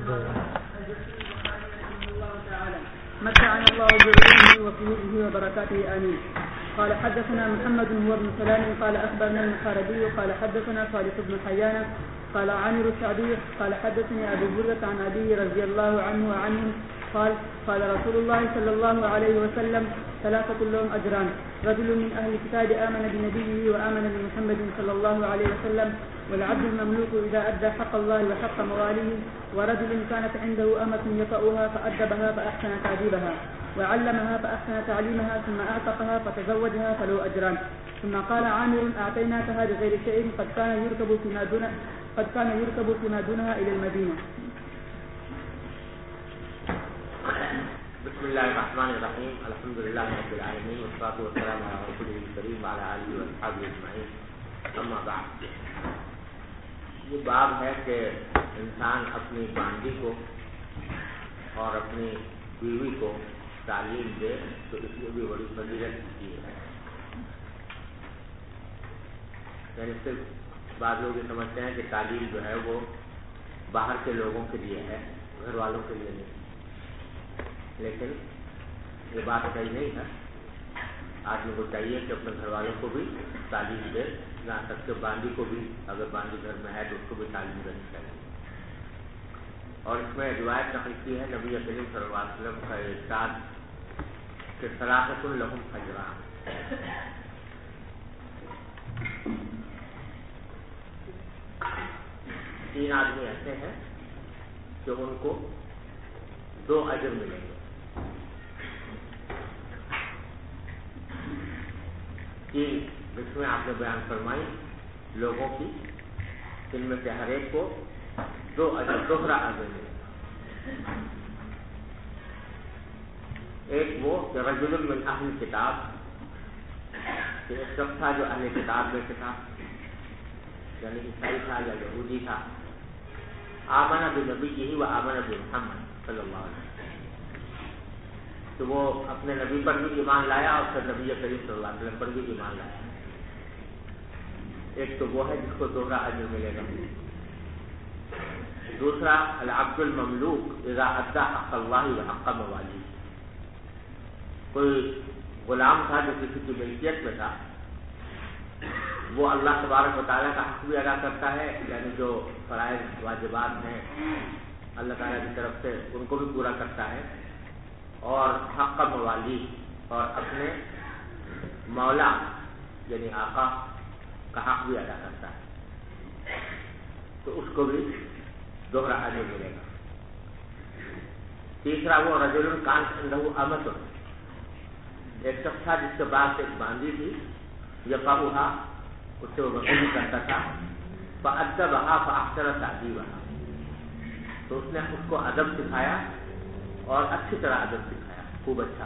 متعنا الله بعلومه وفيوزه وبركاته آمين. قال حدثنا محمد هو بن سلام قال أخبرنا المحاربي قال حدثنا صالح بن حيان قال عامر السعدي قال حدثني أبو بردة عن أبيه رضي الله عنه وعنهم قال قال رسول الله صلى الله عليه وسلم ثلاثة لهم أجران: رجل من أهل الكتاب آمن بنبيه وآمن بمحمد صلى الله عليه وسلم، والعبد المملوك إذا أدى حق الله وحق مواليه، ورجل كانت عنده أمة يطأها فأدبها فأحسن تأديبها وعلمها فأحسن تعليمها ثم أعتقها فتزوجها فله أجران. ثم قال عامر: أعطيناكها بغير شيء قد كان يركب فيما دونها إلى المدينة. بسم الله الرحمن الرحيم. الحمد لله رب العالمين والصلاة والسلام على رسوله الكريم وعلى آله وأصحابه أجمعين. أما بعد، یہ باب ہے کہ انسان اپنی باندی کو اور اپنی بیوی کو تعلیم دے تو اس میں بھی بڑی فضیلت کی ہے. یعنی صرف بعض لوگ یہ سمجھتے ہیں کہ تعلیم جو ہے وہ باہر کے لوگوں کے لیے ہے، گھر والوں کے لیے نہیں. لیکن یہ بات صحیح نہیں ہے. آدمی کو چاہیے کہ اپنے گھر والوں کو بھی تعلیم دے، یہاں تک کہ باندی کو بھی، اگر باندی گھر میں ہے تو اس کو بھی تعلیم دینی چاہیے. اور اس میں روایت نقل کی ہے نبی کریم صلی اللہ علیہ وسلم کا ارشاد کہ ثلاثۃ لہم اجران. تین آدمی ایسے ہیں کہ ان کو 2 اجر ملیں گے. تین قسمیں آپ نے بیان فرمائی لوگوں کی، جن میں سے ہر ایک کو 2 اجر، دوہرا اجر ملے گا. ایک وہ کہ رجل من اہل کتاب، کہ ایک شخص تھا جو اہل کتاب میں سے تھا، یعنی عیسائی تھا یا یہودی تھا. آمن بنبیہ و آمن بمحمد صلی اللہ علیہ وسلم، تو وہ اپنے نبی پر بھی ایمان لایا اور پھر نبی کریم صلی اللہ علیہ وسلم پر بھی ایمان لایا. ایک تو وہ ہے جس کو دوہرا اجر ملے گا. دوسرا العبد المملوک اذا ادى حق اللہ وحق موالیہ، کوئی غلام تھا جو کسی کی ملکیت میں تھا، وہ اللہ تبارک و تعالیٰ کا حق بھی ادا کرتا ہے، یعنی جو فرائض واجبات ہیں اللہ تعالیٰ کی طرف سے ان کو بھی پورا کرتا ہے، اور حق موالی، اور اپنے مولا یعنی آقا کا حق بھی ادا کرتا ہے، تو اس کو بھی دوہرا اجر ملے گا. تیسرا وہ رجل کان عنہ امۃ، ایک شخص تھا جس کے پاس ایک باندی تھی، یقبھا، اس سے وہ وصولی کرتا تھا، فأدبھا فأحسن تأدیبھا، تو اس نے اس کو ادب سکھایا اور اچھی طرح ادب سکھایا، خوب اچھا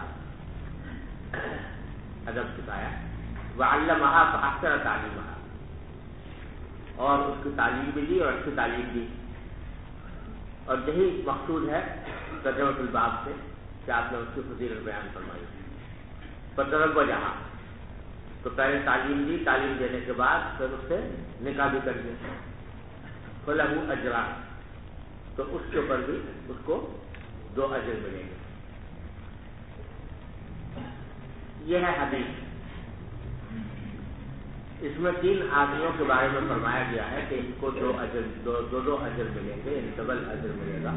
ادب سکھایا. وعلمھا فأحسن تعلیمھا، اور اس کی تعلیم بھی دی اور اچھی تعلیم دی. اور یہی مقصود ہے ترجمۃ الباب سے کہ آپ نے اس کی فضیلت بیان فرمائی. فتزوجھا، تو پہلے تعلیم دی، تعلیم دینے کے بعد پھر اس سے نکاح بھی کر دیا. فلہ اجران، تو اس کے اوپر بھی اس کو 2 اجر ملیں گے. یہ ہے حدیث. اس میں 3 آدمیوں کے بارے میں فرمایا گیا ہے کہ ان کو 2 اجر ملیں گے، یعنی ڈبل اجر ملے گا.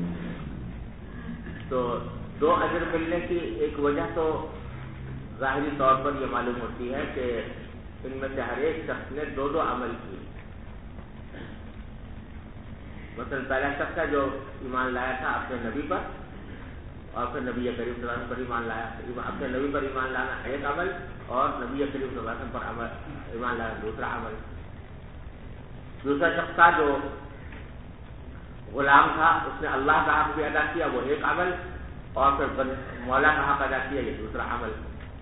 تو 2 اجر ملنے کی ایک وجہ تو ظاہری طور پر یہ معلوم ہوتی ہے کہ ان میں سے ہر ایک شخص نے 2 عمل کیے. مثلا پہلا شخص ہے جو ایمان لایا تھا اپنے نبی پر، اور پھر نبی کریم صلی اللہ علیہ وسلم پر ایمان لایا. اپنے نبی پر ایمان لانا ایک عمل، اور نبی کریم صلی اللہ علیہ وسلم پر ایمان لانا دوسرا عمل. دوسرا شخص تھا جو غلام تھا، اس نے اللہ کا حق بھی ادا کیا، وہ ایک عمل، اور پھر مولا کا حق ادا کیا، یہ دوسرا عمل.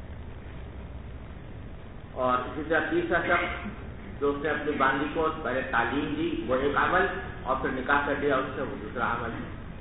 اور اسی طرح تیسرا شخص جو اس نے اپنی باندی کو پہلے تعلیم دی، وہ ایک عمل، اور پھر نکاح کر دیا اس سے، وہ دوسرا عمل.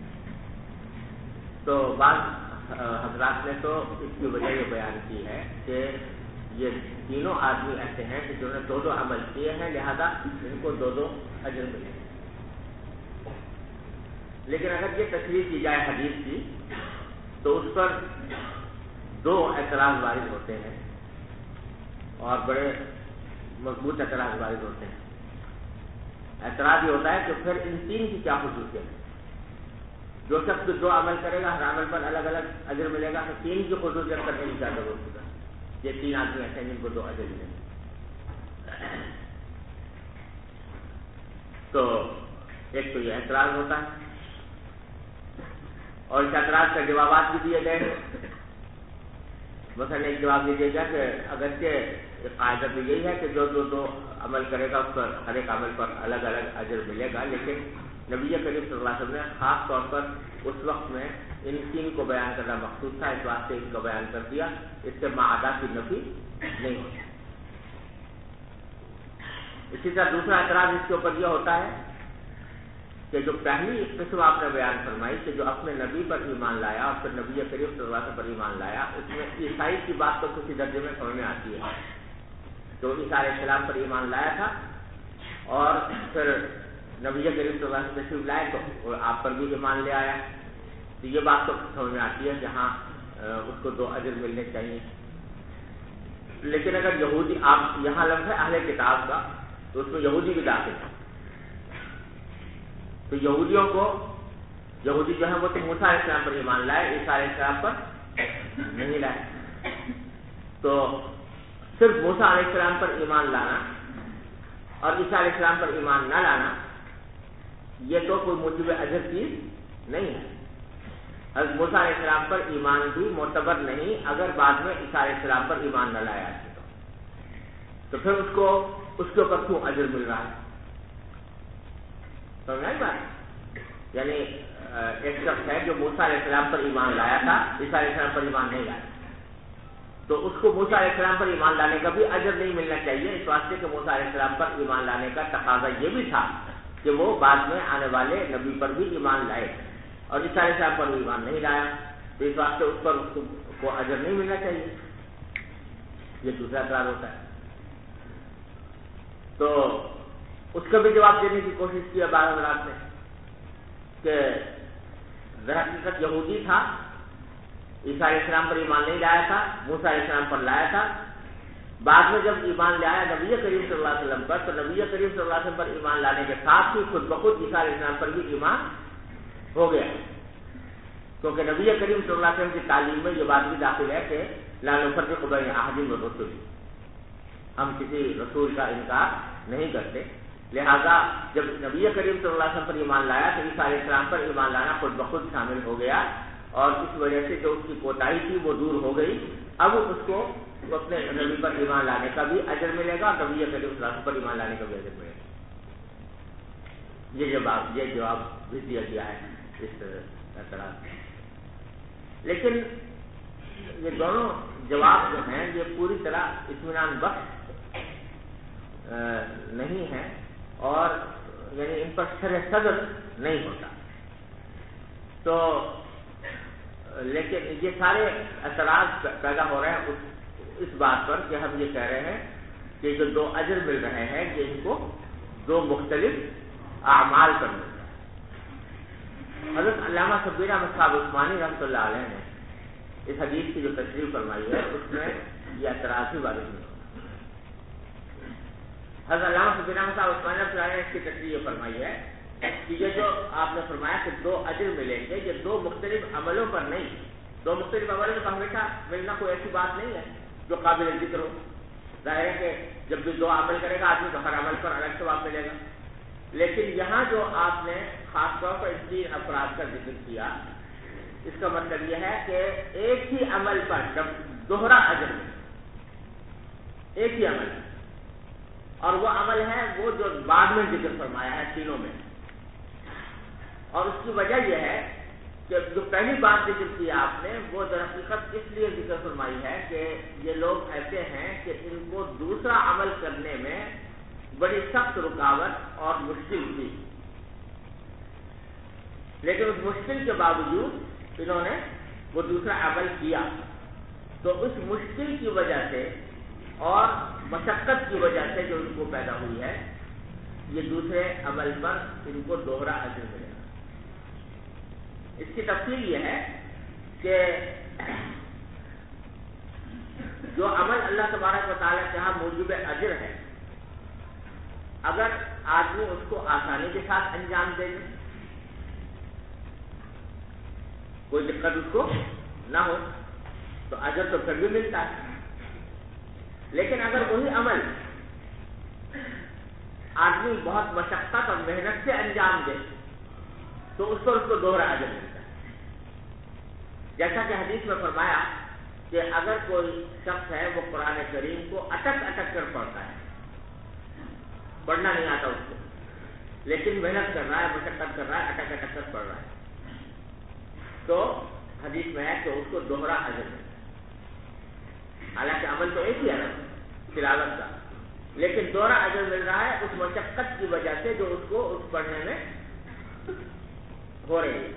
تو بعض حضرات نے تو اس کی وجہ یہ بیان کی ہے کہ یہ تینوں آدمی ایسے ہیں کہ جنہوں نے 2 عمل کیے ہیں، لہذا ان کو 2 اجر ملے. لیکن اگر یہ تشریح کی جائے حدیث کی تو اس پر دو اعتراض وارد ہوتے ہیں اور بڑے مضبوط اعتراض وارد ہوتے ہیں. اعتراض یہ ہوتا ہے کہ پھر ان تین کی کیا خصوصیت ہے؟ جو شخص جو عمل کرے گا ہر عمل پر الگ الگ اجر ملے گا، تو تین کی خصوصیت کرنے کی کیا ضرورت ہوگا؟ یہ تین آدمی ایسے ہیں جن کو 2 اجر ملیں گے. تو ایک تو یہ اعتراض ہوتا ہے اور اس اعتراض کا جوابات بھی دیے گئے. مثلا ایک جواب یہ دیا گیا کہ اگرچہ قاعدہ تو یہی ہے کہ جو 2 عمل کرے گا اس پر ہر ایک عمل پر الگ الگ اجر ملے گا، لیکن نبی کریم صلی اللہ علیہ وسلم نے خاص طور پر اس وقت میں ان تین کو بیان کرنا مقصود تھا، اس واسطے ان کو بیان کر دیا. اس سے معادہ کی نفی نہیں ہوتی. اسی طرح دوسرا اعتراض اس کے اوپر یہ ہوتا ہے کہ جو پہلی قسم آپ نے بیان فرمائی کہ جو اپنے نبی پر ایمان لایا اور پھر نبی کریم صلی اللہ علیہ وسلم پر ایمان لایا، اس میں عیسائی کی بات تو کسی درجے میں سمجھ میں آتی ہے. جو عیسیٰ علیہ السلام پر ایمان لایا تھا اور پھر نبی کریم صلی اللہ علیہ وسلم تشریف لائے تو آپ پر بھی ایمان لے آیا، تو یہ بات تو سمجھ میں آتی ہے جہاں اس کو 2 اجر ملنے چاہیے. لیکن اگر یہودی، آپ یہاں لفظ ہے اہل کتاب کا، تو اس میں یہودی بھی داخل ہے. تو یہودیوں کو، یہودی جو ہے وہ تو موسیٰ علیہ السلام پر ایمان لائے، عیسیٰ علیہ السلام پر نہیں لائے. تو صرف موسیٰ علیہ السلام پر ایمان لانا اور عیسیٰ علیہ السلام پر ایمان نہ لانا یہ تو کوئی موجب اجر چیز نہیں ہے. حضرت موسیٰ علیہ السلام پر ایمان بھی معتبر نہیں اگر بعد میں عیسیٰ علیہ السلام پر ایمان نہ لایا جائے تو پھر اس کے اوپر کیوں اجر مل رہا ہے؟ سمجھا بات؟ یعنی ایک شخص ہے جو موسیٰ علیہ السلام پر ایمان لایا تھا، عیسیٰ علیہ السلام پر ایمان نہیں لایا، تو اس کو موسیٰ علیہ السلام پر ایمان لانے کا بھی اجر نہیں ملنا چاہیے، اس واسطے کہ موسیٰ علیہ السلام پر ایمان لانے کا تقاضا یہ بھی تھا کہ وہ بعد میں آنے والے نبی پر بھی ایمان لائے، اور عیسیٰ علیہ السلام پر ایمان نہیں لایا، تو اس واسطے اس پر کو اجر نہیں ملنا چاہیے. یہ دوسرا اعتراض ہوتا ہے. تو اس کا بھی جواب دینے کی کوشش کی بعض حضرات نے کہ درحقیقت یہودی تھا، عیسیٰ علیہ السلام پر ایمان نہیں لایا تھا، موسیٰ علیہ السلام پر لایا تھا. بعد میں جب ایمان لایا نبی کریم صلی اللہ علیہ وسلم پر، تو نبی کریم صلی اللہ علیہ وسلم پر ایمان لانے کے ساتھ ہی خود بخود عیسیٰ علیہ السلام پر بھی ایمان ہو گیا، کیونکہ نبی کریم صلی اللہ علیہ وسلم کی تعلیم میں یہ بات بھی داخل ہے کہ لا نفرق بین احد من الرسل، ہم کسی رسول کا انکار نہیں کرتے. لہذا جب نبی کریم صلی اللہ علیہ وسلم پر ایمان لایا تو عیسیٰ علیہ السلام پر ایمان لانا خود بخود شامل ہو گیا، اور اس وجہ سے جو اس کی کوتاہی تھی وہ دور ہو گئی. اب اس کو اپنے نبی پر ایمان لانے کا بھی اجر ملے گا اور نبی کریم صلی اللہ علیہ وسلم پر ایمان لانے کا بھی اجر ملے گا. یہ جواب بھی دیا گیا ہے اس اعتراض میں. لیکن یہ دونوں جواب جو ہیں یہ پوری طرح اطمینان بخش نہیں ہے، اور یعنی ان پر شرح صدر نہیں ہوتا. تو لیکن یہ سارے اعتراض پیدا ہو رہے ہیں اس بات پر کہ ہم یہ کہہ رہے ہیں کہ جو 2 اجر مل رہے ہیں یہ ان کو 2 مختلف اعمال پر مل رہے ہیں. حضرت علامہ شبیر احمد صاحب عثمانی رحمۃ اللہ علیہ نے اس حدیث کی جو تشریح فرمائی ہے اس میں یہ اعتراض بھی وارد نہیں ہوتا. حضرت علامہ شبیر احمد صاحب عثمانی رحمۃ اللہ علیہ نے اس کی تشریح یہ فرمائی ہے کہ یہ جو آپ نے فرمایا کہ 2 اجر ملیں گے، یہ 2 مختلف عملوں پر نہیں. 2 مختلف عملوں پر ہمیشہ ملنا کوئی ایسی بات نہیں ہے جو قابل ذکر ہو. ظاہر ہے کہ جب بھی 2 عمل کرے گا آدمی تو ہر عمل پر الگ ثواب ملے گا. لیکن یہاں جو آپ نے خاص طور پر 3 افراد کا ذکر کیا، اس کا مطلب یہ ہے کہ ایک ہی عمل پر جب دوہرا اجر ملے، ایک ہی عمل، اور وہ عمل ہے وہ جو بعد میں ذکر فرمایا ہے تینوں میں. اور اس کی وجہ یہ ہے کہ جو پہلی بات ذکر کی آپ نے وہ درحقیقت اس لیے ذکر فرمائی ہے کہ یہ لوگ ایسے ہیں کہ ان کو دوسرا عمل کرنے میں بڑی سخت رکاوٹ اور مشکل تھی، لیکن اس مشکل کے باوجود انہوں نے وہ دوسرا عمل کیا. تو اس مشکل کی وجہ سے اور مشقت کی وجہ سے جو ان کو پیدا ہوئی ہے، یہ دوسرے عمل پر ان کو دوہرا اجر ملے گا. اس کی تفصیل یہ ہے کہ جو عمل اللہ تبارک و تعالیٰ کے یہاں موجب اجر ہے، اگر آدمی اس کو آسانی کے ساتھ انجام دے دے، کوئی دقت اس کو نہ ہو، تو اجر تو پھر بھی ملتا ہے. لیکن اگر وہی عمل آدمی بہت مشقت اور محنت سے انجام دے تو اس کو دوہرا اجر ملتا ہے. جیسا کہ حدیث میں فرمایا کہ اگر کوئی شخص ہے وہ قرآن کریم کو اٹک اٹک کر پڑھتا ہے، پڑھنا نہیں آتا اس کو، لیکن محنت کر رہا ہے، مشقت کر رہا ہے، اٹک اٹک کر پڑھ رہا ہے، تو حدیث میں ہے کہ اس کو دوہرا اجر ملتا ہے. حالانکہ عمل تو ایک ہی ہے تلاوت کا، لیکن دوہرا اجر مل رہا ہے اس مشقت کی وجہ سے جو اس کو اس پڑھنے میں ہو رہی ہے.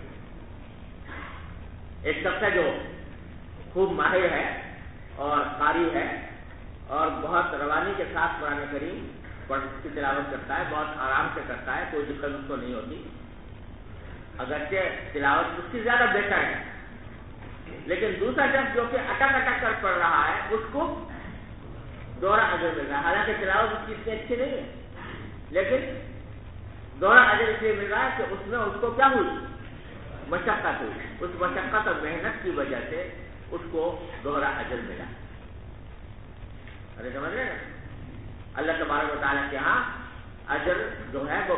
ایک شخص ہے جو خوب ماہر ہے اور قاری ہے اور بہت روانی کے ساتھ قرآن کریم کی تلاوت کرتا ہے، بہت آرام سے کرتا ہے، کوئی دقت اس کو نہیں ہوتی، اگرچہ تلاوت اس کی زیادہ بہتر ہے. لیکن دوسرا شخص جو کہ اٹک اٹک کر پڑھ رہا ہے اس کو دوہرا اجر مل رہا ہے. حالانکہ تلاوت اس کی اتنی اچھی نہیں ہے، لیکن دوہرا اجر اس لیے مل رہا ہے کہ اس میں اس کو کیا ہوئی؟ مشقت ہوئی. اس مشقت اور محنت کی وجہ سے اس کو دوہرا اجر ملا. ارے سمجھ رہے ہیں؟ اللہ تبارک و تعالیٰ کے یہاں اجر جو ہے وہ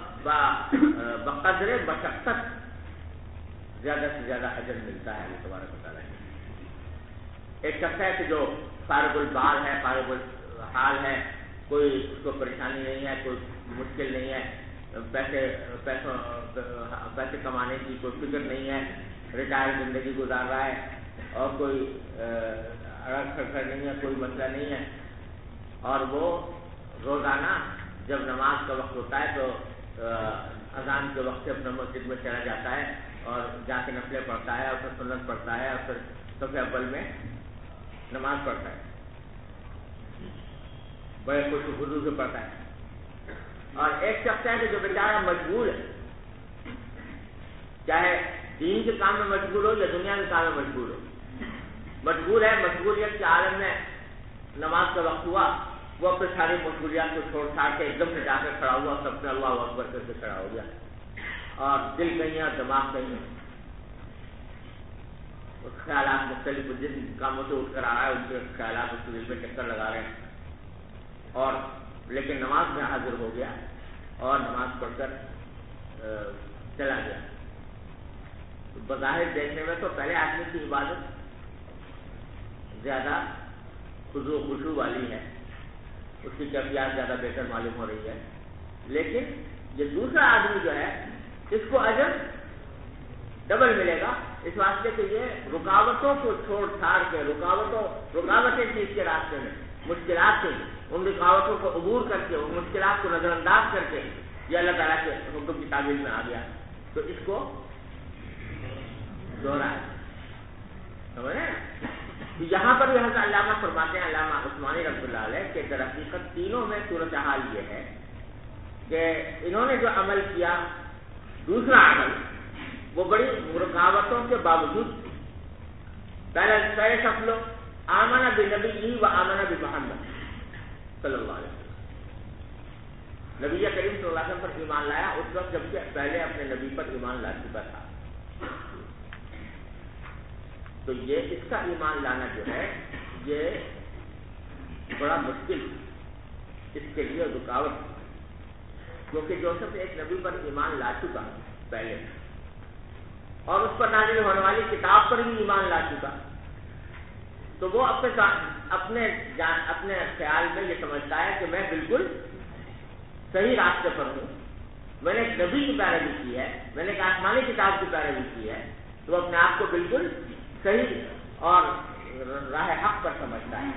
بقدر مشقت زیادہ سے زیادہ اجر ملتا ہے اللہ تبارک و تعالیٰ کے. ایک شخص ہے کہ جو فارغ البال ہے، فارغ الحال ہے، کوئی اس کو پریشانی نہیں ہے، کوئی مشکل نہیں ہے، پیسے کمانے کی کوئی فکر نہیں ہے، ریٹائر زندگی گزار رہا ہے اور کوئی اڑگ کھڑکھڑ نہیں ہے، کوئی مسئلہ نہیں ہے، اور وہ روزانہ جب نماز کا وقت ہوتا ہے تو اذان کے وقت سے اپنا مسجد میں چلا جاتا ہے اور جا کے نفلیں پڑھتا ہے اور پھر سنت پڑھتا ہے اور پھر صف اول میں نماز پڑھتا ہے، بڑے خوش خضو سے پڑھتا ہے. اور ایک شخص ہے کہ جو بیچارہ مجبور ہے، چاہے دین کے کام میں مجبور ہو یا دنیا کے کام میں مجبور ہو، مجبور ہے، مجبوریت کے عالم میں نماز کا وقت ہوا، وہ اپنے ساری مجبوریات کو چھوڑ چھاڑ کے ایک دم سے جا کر کھڑا ہوا، سب سے اللہ اکبر کر کے کھڑا ہو گیا، اور دل کہیں اور دماغ کہیں، خیالات مختلف جن کاموں سے اٹھ کر آ رہا ہے ان کے خیالات اس کے دل میں چکر لگا رہے ہیں، اور لیکن نماز میں حاضر ہو گیا اور نماز پڑھ کر چلا گیا. بظاہر دیکھنے میں تو پہلے آدمی کی عبادت زیادہ خضوع و خشوع والی ہے، اس کی کیفیات زیادہ بہتر معلوم ہو رہی ہے، لیکن یہ دوسرا آدمی جو ہے اس کو اجر ڈبل ملے گا، اس واسطے کہ یہ رکاوٹوں کو چھوڑ چھاڑ کے رکاوٹیں تھیں اس کے راستے میں، مشکلات تھیں، ان رکاوٹوں کو عبور کر کے، ان مشکلات کو نظر انداز کر کے یہ اللہ تعالیٰ کے حکم کی تعبیر میں آ گیا، تو اس کو دوہرا ہے. سمجھ رہے ہیں؟ یہاں پر بھی حضرت علامہ فرماتے ہیں، علامہ عثمانی رحمۃ اللہ علیہ، کہ در حقیقت تینوں میں صورتحال یہ ہے کہ انہوں نے جو عمل کیا، دوسرا عمل، وہ بڑی رکاوٹوں کے باوجود پہلے شخص لوگ آمن بنبی و آمن بمحمد صلی اللہ علیہ وسلم، نبی کریم صلی اللہ علیہ وسلم پر ایمان لایا اس وقت جبکہ پہلے اپنے نبی پر ایمان لا چکا تھا. تو یہ اس کا ایمان لانا جو ہے یہ بڑا مشکل اس کے لیے رکاوٹ، کیونکہ جو شخص ایک نبی پر ایمان لا چکا پہلے اور اس پر نازل ہونے والی کتاب پر بھی ایمان لا چکا، تو وہ اپنے خیال میں یہ سمجھتا ہے کہ میں بالکل صحیح راستے پر ہوں، میں نے ایک نبی کی پیروی کی ہے، میں نے ایک آسمانی کتاب کی پیروی کی ہے، تو وہ اپنے آپ کو بالکل صحیح اور راہ حق پر سمجھتا ہے.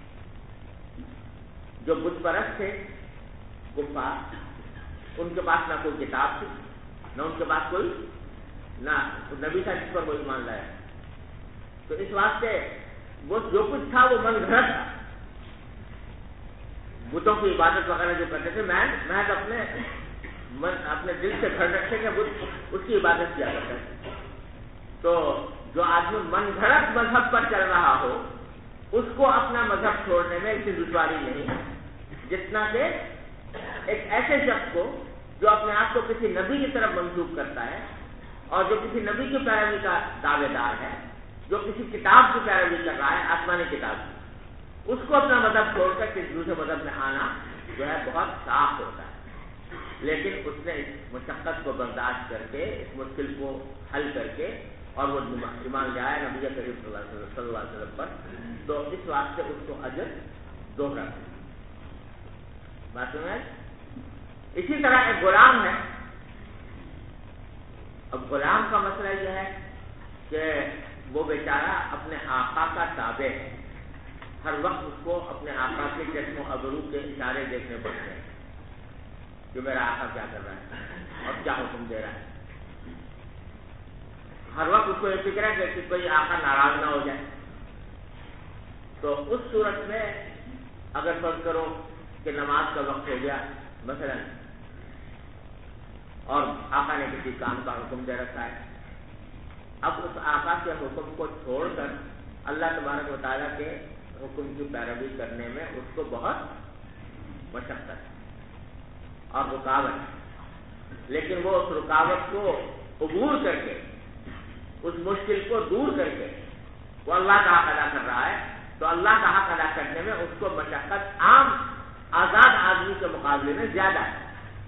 جو بت پرست تھے کفار، ان کے پاس نہ کوئی کتاب تھی، نہ ان کے پاس کوئی نہ نبی تھا جس پر وہ ایمان لایا، تو اس واسطے وہ جو کچھ تھا وہ من گھڑت تھا. بتوں کی عبادت وغیرہ جو کرتے تھے محض اپنے دل سے گھر رکھے کہ بت اس کی عبادت کیا کرتا ہے. تو جو آدمی من گھڑت مذہب پر چل رہا ہو اس کو اپنا مذہب چھوڑنے میں اتنی دشواری نہیں جتنا کہ ایک ایسے شخص کو جو اپنے آپ کو کسی نبی کی طرف منسوب کرتا ہے اور جو کسی نبی کی پیروی کا دعوے دار ہے، جو کسی کتاب کی پیروی کر رہا ہے، آسمانی کتاب کی، اس کو اپنا مذہب چھوڑ کر کسی دوسرے مذہب میں آنا جو ہے بہت صاف ہوتا ہے۔ لیکن اس نے اس مشقت کو برداشت کر کے، اس مشکل کو حل کر کے اور وہ ایمان لے آیا نبی کریم صلی اللہ علیہ وسلم پر، تو اس واسطے اس کو اجر دوہرا بات سمجھ۔ اسی طرح ایک غلام ہے، اب غلام کا مسئلہ یہ ہے کہ وہ بیچارہ اپنے آقا کا تابع ہے، ہر وقت اس کو اپنے آقا کے چشم و ابرو کے اشارے دیکھنے پڑتے ہیں کہ میرا آقا کیا کر رہا ہے اور کیا حکم دے رہا ہے۔ ہر وقت اس کو یہ فکر ہے کہ کوئی آقا ناراض نہ ہو جائے۔ تو اس صورت میں اگر فرض کرو کہ نماز کا وقت ہو گیا مثلا اور آقا نے کسی کام کا حکم دے رکھا ہے، اب اس آقا کے حکم کو چھوڑ کر اللہ تبارک و تعالیٰ کے حکم کی پیروی کرنے میں اس کو بہت مشقت ہے اور رکاوٹ ہے، لیکن وہ اس رکاوٹ کو عبور کر کے، اس مشکل کو دور کر کے وہ اللہ کا حق ادا کر رہا ہے، تو اللہ کا حق ادا کرنے میں اس کو مشقت عام آزاد آدمی کے مقابلے میں زیادہ ہے۔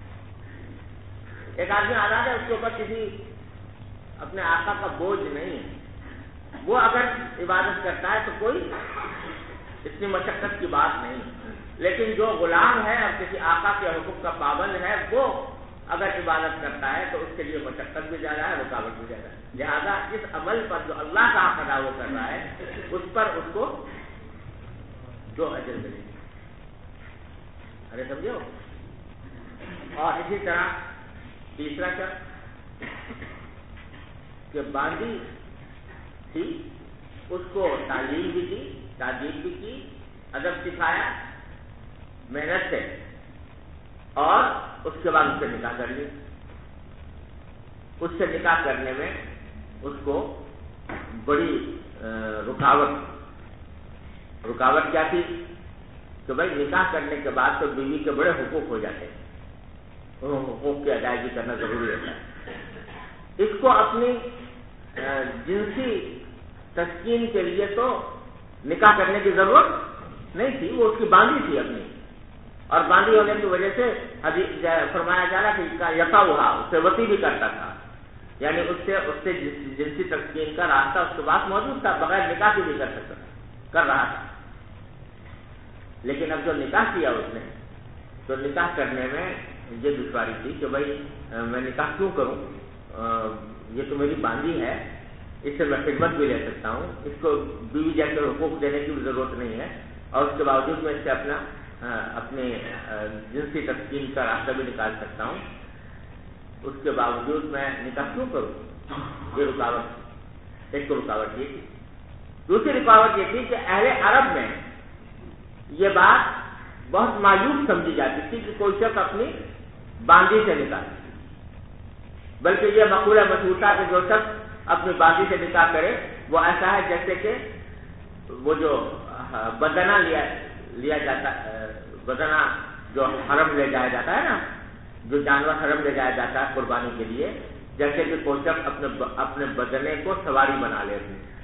ایک آدمی آزاد ہے، اس کے اوپر کسی اپنے آقا کا بوجھ نہیں ہے، وہ اگر عبادت کرتا ہے تو کوئی اتنی مشقت کی بات نہیں، لیکن جو غلام ہے اور کسی آقا کے حکم کا پابند ہے وہ اگر عبادت کرتا ہے تو اس کے لیے مشقت بھی زیادہ ہے، رکاوٹ بھی زیادہ ہے۔ لہذا اس عمل پر جو اللہ کا حق ادا وہ کر رہا ہے اس پر اس کو جو اجر ملے گی۔ ارے سمجھو۔ اور اسی طرح تیسرا شخص کہ باندھی تھی، اس کو تعلیم بھی کی، تعلیم بھی کی، ادب سکھایا محنت سے، اور اس کے بعد اس سے نکاح کر لیا۔ اس سے نکاح کرنے میں اس کو بڑی رکاوٹ کیا تھی کہ بھائی نکاح کرنے کے بعد تو بیوی کے بڑے حقوق ہو جاتے ہیں، حقوق کی ادائیگی کرنا ضروری ہوتا ہے۔ اس کو اپنی جنسی تسکین کے لیے تو نکاح کرنے کی ضرورت نہیں تھی، وہ اس کی باندھی تھی اپنی، اور باندھی ہونے کی وجہ سے فرمایا جا رہا کہ اس کا یقا ہوا، اس سے وطی بھی کرتا تھا، یعنی اس سے جنسی تسکین کا راستہ اس کے پاس موجود تھا، بغیر نکاح کی بھی کر رہا تھا۔ لیکن اب جو نکاح کیا اس نے تو نکاح کرنے میں یہ دشواری تھی کہ بھائی میں نکاح کیوں کروں، یہ تو میری باندھی ہے، اس سے میں خدمت بھی لے سکتا ہوں، اس کو بیوی جیسے حقوق دینے کی بھی ضرورت نہیں ہے، اور اس کے باوجود میں اس سے اپنے جنسی تسکین کا راستہ بھی نکال سکتا ہوں، اس کے باوجود میں نکاح کیوں کروں؟ یہ رکاوٹ، ایک تو رکاوٹ یہ تھی۔ دوسری رکاوٹ یہ تھی کہ اہل عرب میں یہ بات بہت معیوب سمجھی جاتی تھی کہ کوئی شخص اپنی باندھی سے نکاح، بلکہ یہ مقولہ مشہور تھا کہ جو شخص اپنی باندھی سے نکاح کرے وہ ایسا ہے جیسے کہ وہ جو بدنہ لیا جاتا، بدنہ جو حرم لے جایا جاتا ہے نا، جو جانور حرم لے جایا جاتا ہے قربانی کے لیے، جیسے کہ کوئی شخص اپنے بدنے کو سواری بنا لے،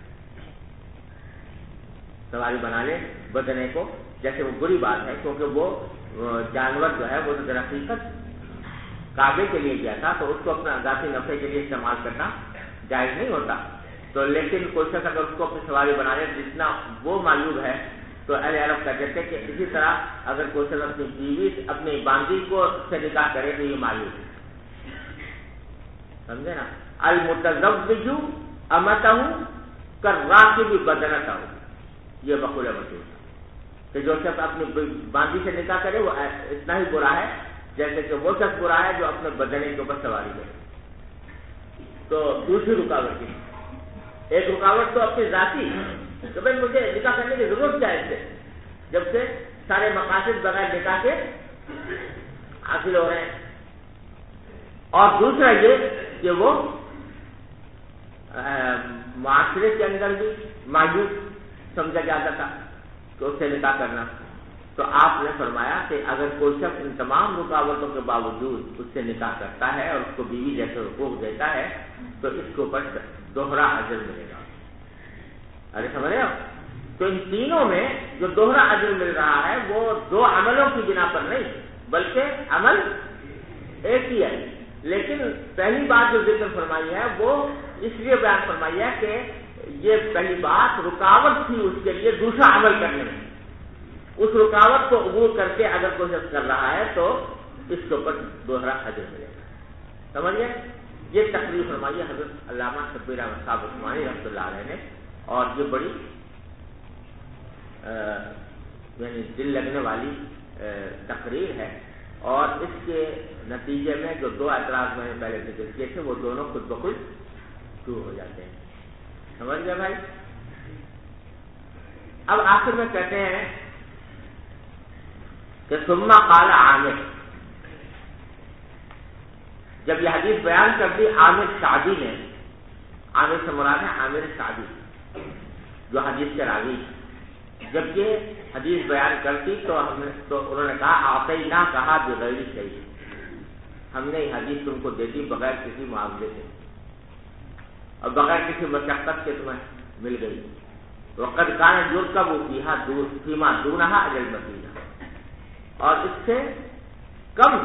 سواری بنا لے بدنے کو، جیسے وہ بری بات ہے، کیونکہ وہ جانور جو ہے وہ در حقیقت کعبے کے لیے گیا تھا، تو اس کو اپنا ذاتی نفع کے لیے استعمال کرنا جائز نہیں ہوتا۔ تو لیکن کوئی شخص اگر اس کو اپنی سواری بنا لے جتنا وہ معلوم ہے، تو اہل عرب کہتے تھے کہ اسی طرح اگر کوئی شخص اپنی بیوی اپنی باندھی کو سے نکاح کرے تو یہ معلوم ہے، سمجھے نا۔ المتزوج امتہ کالراکب بدنتہ، یہ مقولہ مشہور ہے کہ جو شخص اپنی باندھی سے نکاح کرے وہ اتنا ہی برا ہے جیسے کہ وہ شخص برا ہے جو اپنے بدنے کے اوپر سواری کرے۔ تو دوسری رکاوٹ کی، ایک رکاوٹ تو اپنی ذاتی کہ بھائی مجھے نکاح کرنے کی ضرورت کیا ہے اس سے، جب سے سارے مقاصد بغیر نکاح کے حاصل ہو رہے ہیں، اور دوسرا یہ کہ وہ معاشرے کے اندر بھی مایوس سمجھا جاتا تھا کہ اس سے نکاح کرنا، تو آپ نے فرمایا کہ اگر کوئی شخص ان تمام رکاوٹوں کے باوجود اس سے نکاح کرتا ہے اور اس کو بیوی جیسے حقوق دیتا ہے تو اس کے اوپر دوہرا اجر ملے گا۔ ارے سمجھ رہے ہو؟ تو ان تینوں میں جو دوہرا اجر مل رہا ہے وہ دو عملوں کی بنا پر نہیں بلکہ عمل ایک ہی ہے، لیکن پہلی بات جو ذکر فرمائی ہے وہ اس لیے بیان فرمائی ہے کہ یہ پہلی بات رکاوٹ تھی اس کے لیے دوسرا عمل کرنے میں، اس رکاوٹ کو عبور کر کے اگر کوئی شخص کر رہا ہے تو اس کے اوپر دوہرا اجر ملے گا۔ سمجھئے؟ یہ تقریر فرمائی ہے حضرت علامہ شبیر احمد صاحب عثمانی رحمۃ اللہ علیہ نے، اور یہ بڑی یعنی دل لگنے والی تقریر ہے، اور اس کے نتیجے میں جو دو اعتراض میں نے پہلے ذکر کیے تھے وہ دونوں خود بخود دور ہو جاتے ہیں۔ سمجھ گئے بھائی؟ اب آخر میں کہتے ہیں کہ ثم قال عامر، جب یہ حدیث بیان کر دی عامر سعدی نے، عامر سے مراد ہے عامر سعدی جو حدیث کے راوی، جب یہ حدیث بیان کرتی تو انہوں نے کہا آتینا کہا بغیر شیء، ہم نے یہ حدیث تم کو دے دی بغیر کسی معاوضے سے اور بغیر کسی مشقت کے تمہیں مل گئی۔ وقد کان یرکب فیما دونہا اجر المدینہ، اور اس سے کم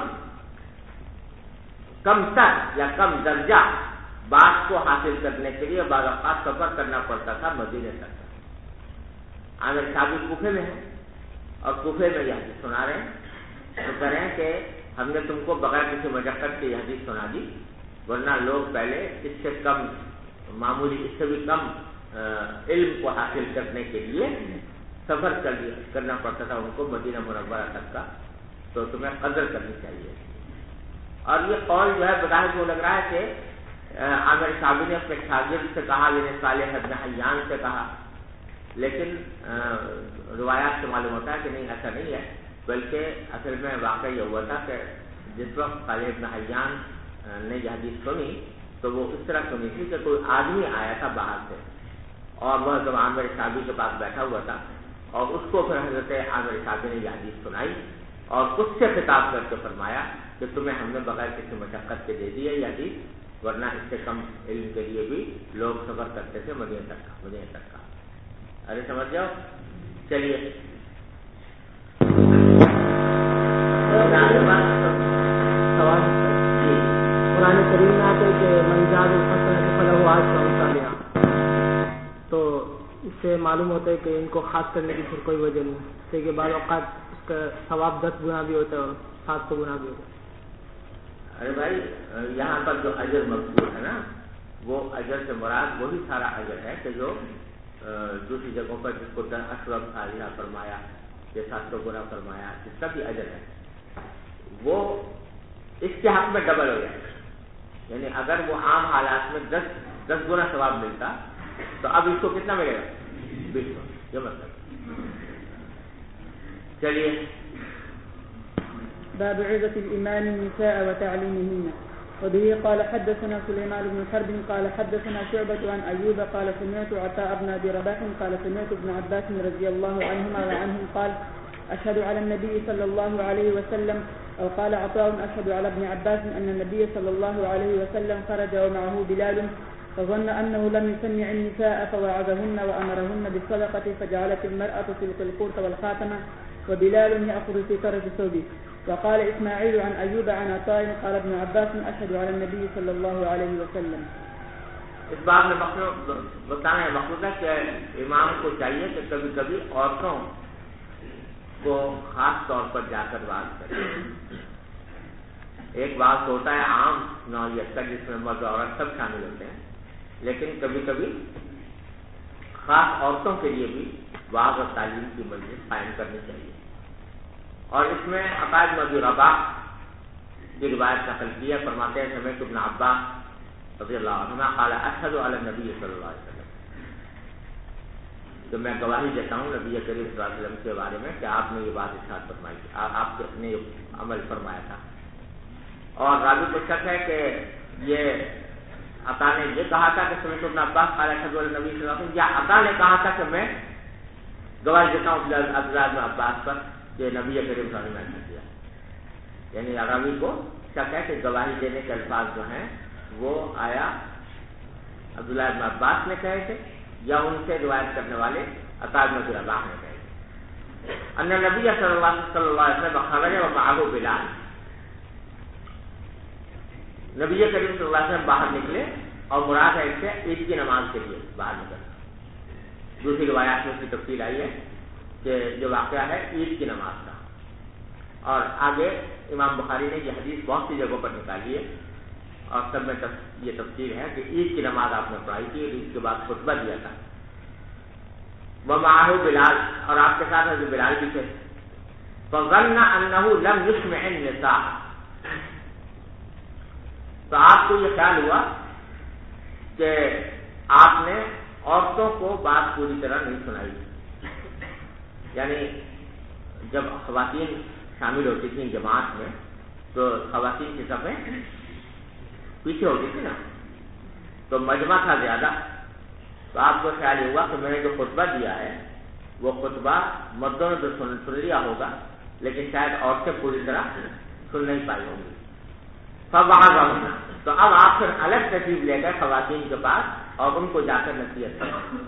تر یا کم درجہ بات کو حاصل کرنے کے لیے بعض اوقات سفر کرنا پڑتا تھا مدینے تک۔ عامر صاحب کوفے میں ہیں اور کوفے میں یہ حدیث سنا رہے ہیں، تو کہہ رہے ہیں کہ ہم نے تم کو بغیر کسی مشقت کے یہ حدیث سنا دی، ورنہ لوگ پہلے اس سے کم معمولی اس سے بھی کم علم کو حاصل کرنے کے لیے سفر کرنا پڑتا تھا ان کو مدینہ منورہ تک کا، تو تمہیں قدر کرنی چاہیے۔ اور یہ قول جو ہے بظاہر کو لگ رہا ہے کہ عامر صاحب نے اپنے شاگرد سے کہا، یعنی صالح بن حیان سے کہا، لیکن روایات سے معلوم ہوتا ہے کہ نہیں ایسا نہیں ہے، بلکہ اصل میں واقعہ یہ ہوا تھا کہ جس وقت صالح بن حیان نے یہ حدیث سنی تو وہ اس طرح سنی تھی کہ کوئی آدمی آیا تھا باہر سے، اور وہ جب عامر صاحب کے پاس بیٹھا ہوا تھا، اور اس کو پھر حضرت عامر صاحب نے یہ حدیث سنائی اور اس سے خطاب کر کے فرمایا کہ تمہیں ہم نے بغیر کسی مشقت کے دے دی ہے یہ حدیث، ورنہ اس سے کم علم کے لیے بھی لوگ سفر کرتے تھے مدینہ تک کا۔ ارے سمجھ جاؤ؟ چلیے قرآن کریم میں آتے کہ منزاد الحسن فلہ عشر امثالها، تو اس سے معلوم ہوتا ہے کہ ان کو خاص کرنے کی پھر کوئی وجہ نہیں، اس سے کہ بعض اوقات اس کا ثواب 10 گنا بھی ہوتا ہے اور 700 گنا بھی ہوتا ہے۔ ارے بھائی یہاں پر جو اجر مذکور ہے نا، وہ اجر سے مراد وہی سارا اجر ہے کہ جو دوسری جگہوں پر جس کو 10 اشرف صالحہ فرمایا یا 700 گنا فرمایا، جس کا بھی اجر ہے وہ اس کے حق میں ڈبل ہو جائے گا، یعنی اگر وہ عام حالات میں 10 گنا ثواب ملتا تو اب اس کو کتنا ملے گا؟ 20 گنا، یہ مطلب۔ چلیے باب عزة الإمام النساء وتعليمهن. وبه قال حدثنا سليمان بن حرب قال حدثنا شعبة عن أيوب قال سمعت عطاء بن أبي رباح قال سمعت ابن عباس رضي الله عنهما وعنهم قال أشهد على النبي صلى الله عليه وسلم، أو قال عطاء أشهد على ابن عباس أن النبي صلى الله عليه وسلم خرج ومعه بلال فظن أنه لم يسمع النساء فوعظهن وأمرهن بالصدقة فجعلت المرأة تلقي القرط والخاتمة وبلال يأخذ في طرف ثوبه. وقال إسماعيل عن أيوب عن عطاء قال ابن عباس أشهد على النبي صلى الله عليه وسلم. اس بات میں بتانا ہے مقصود ہے کہ امام کو چاہیے کہ کبھی کبھی عورتوں کو خاص طور پر جا کر بات کرے۔ ایک بات ہوتا ہے عام نوعیت کا جس میں مرد اور عورت سب شامل ہوتے ہیں، لیکن کبھی کبھی خاص عورتوں کے لیے بھی وعظ اور تعلیم کی مجلس قائم کرنی چاہیے۔ اور اس میں عطاء بن ابی رباح کی روایت نقل کی ہے، فرماتے ہیں سمعت ابن عباس رضی اللہ عنہ قال اشهد علی النبی صلی اللہ علیہ وسلم، تو میں گواہی دیتا ہوں نبی کریم صلی اللہ علیہ وسلم کے بارے میں کہ آپ نے یہ بات ارشاد فرمائی تھی، آپ نے عمل فرمایا تھا۔ اور راوی کو شک ہے کہ یہ عطا نے یہ کہا تھا کہ سمعت ابن عباس قال اشهد ان نبی صلی اللہ علیہ وسلم، یا عطا نے کہا تھا کہ میں گواہی دیتا ہوں عبداللہ بن عباس پر کہ نبی کریم صلی اللہ علیہ وسلم نے کیا. یعنی راوی کو شک ہے کہ گواہی دینے کے الفاظ جو ہیں وہ آیا عبداللہ بن عباس نے کہے تھے یا ان سے روایت کرنے والے عطا بن ابی رباح نے کہے تھے. ان نبی صلی اللہ علیہ وسلم خرج ومعه بلال، نبی کریم صلی اللہ علیہ وسلم باہر نکلے اور مراد ہے اس سے عید کی نماز کے لیے باہر نکلنا. دوسری روایات میں اس کی تفصیل آئی ہے کہ جو واقعہ ہے عید کی نماز کا. اور آگے امام بخاری نے یہ حدیث بہت سی جگہوں پر نکالی ہے اور سب میں یہ تفصیل ہے کہ عید کی نماز آپ نے پڑھائی تھی، عید کے بعد خطبہ دیا تھا. ومعه بلال، اور آپ کے ساتھ حضرت بلال بھی تھے. فظن انه لم يسمع النساء، تو آپ کو یہ خیال ہوا کہ آپ نے عورتوں کو بات پوری طرح نہیں سنائی. یعنی جب خواتین شامل ہوتی تھیں جماعت میں تو خواتین کی صفیں پیچھے ہوتی تھی نا، تو مجمع تھا زیادہ، تو آپ کو خیال ہوا کہ میں نے جو خطبہ دیا ہے وہ خطبہ مردوں نے تو سن لیا ہوگا لیکن شاید عورتیں پوری طرح سن نہیں پائی ہوں گی. فوعظہن، تو اب آپ پھر الگ ترتیب لے گئے خواتین کے پاس اور ان کو جا کر نصیحت کریں.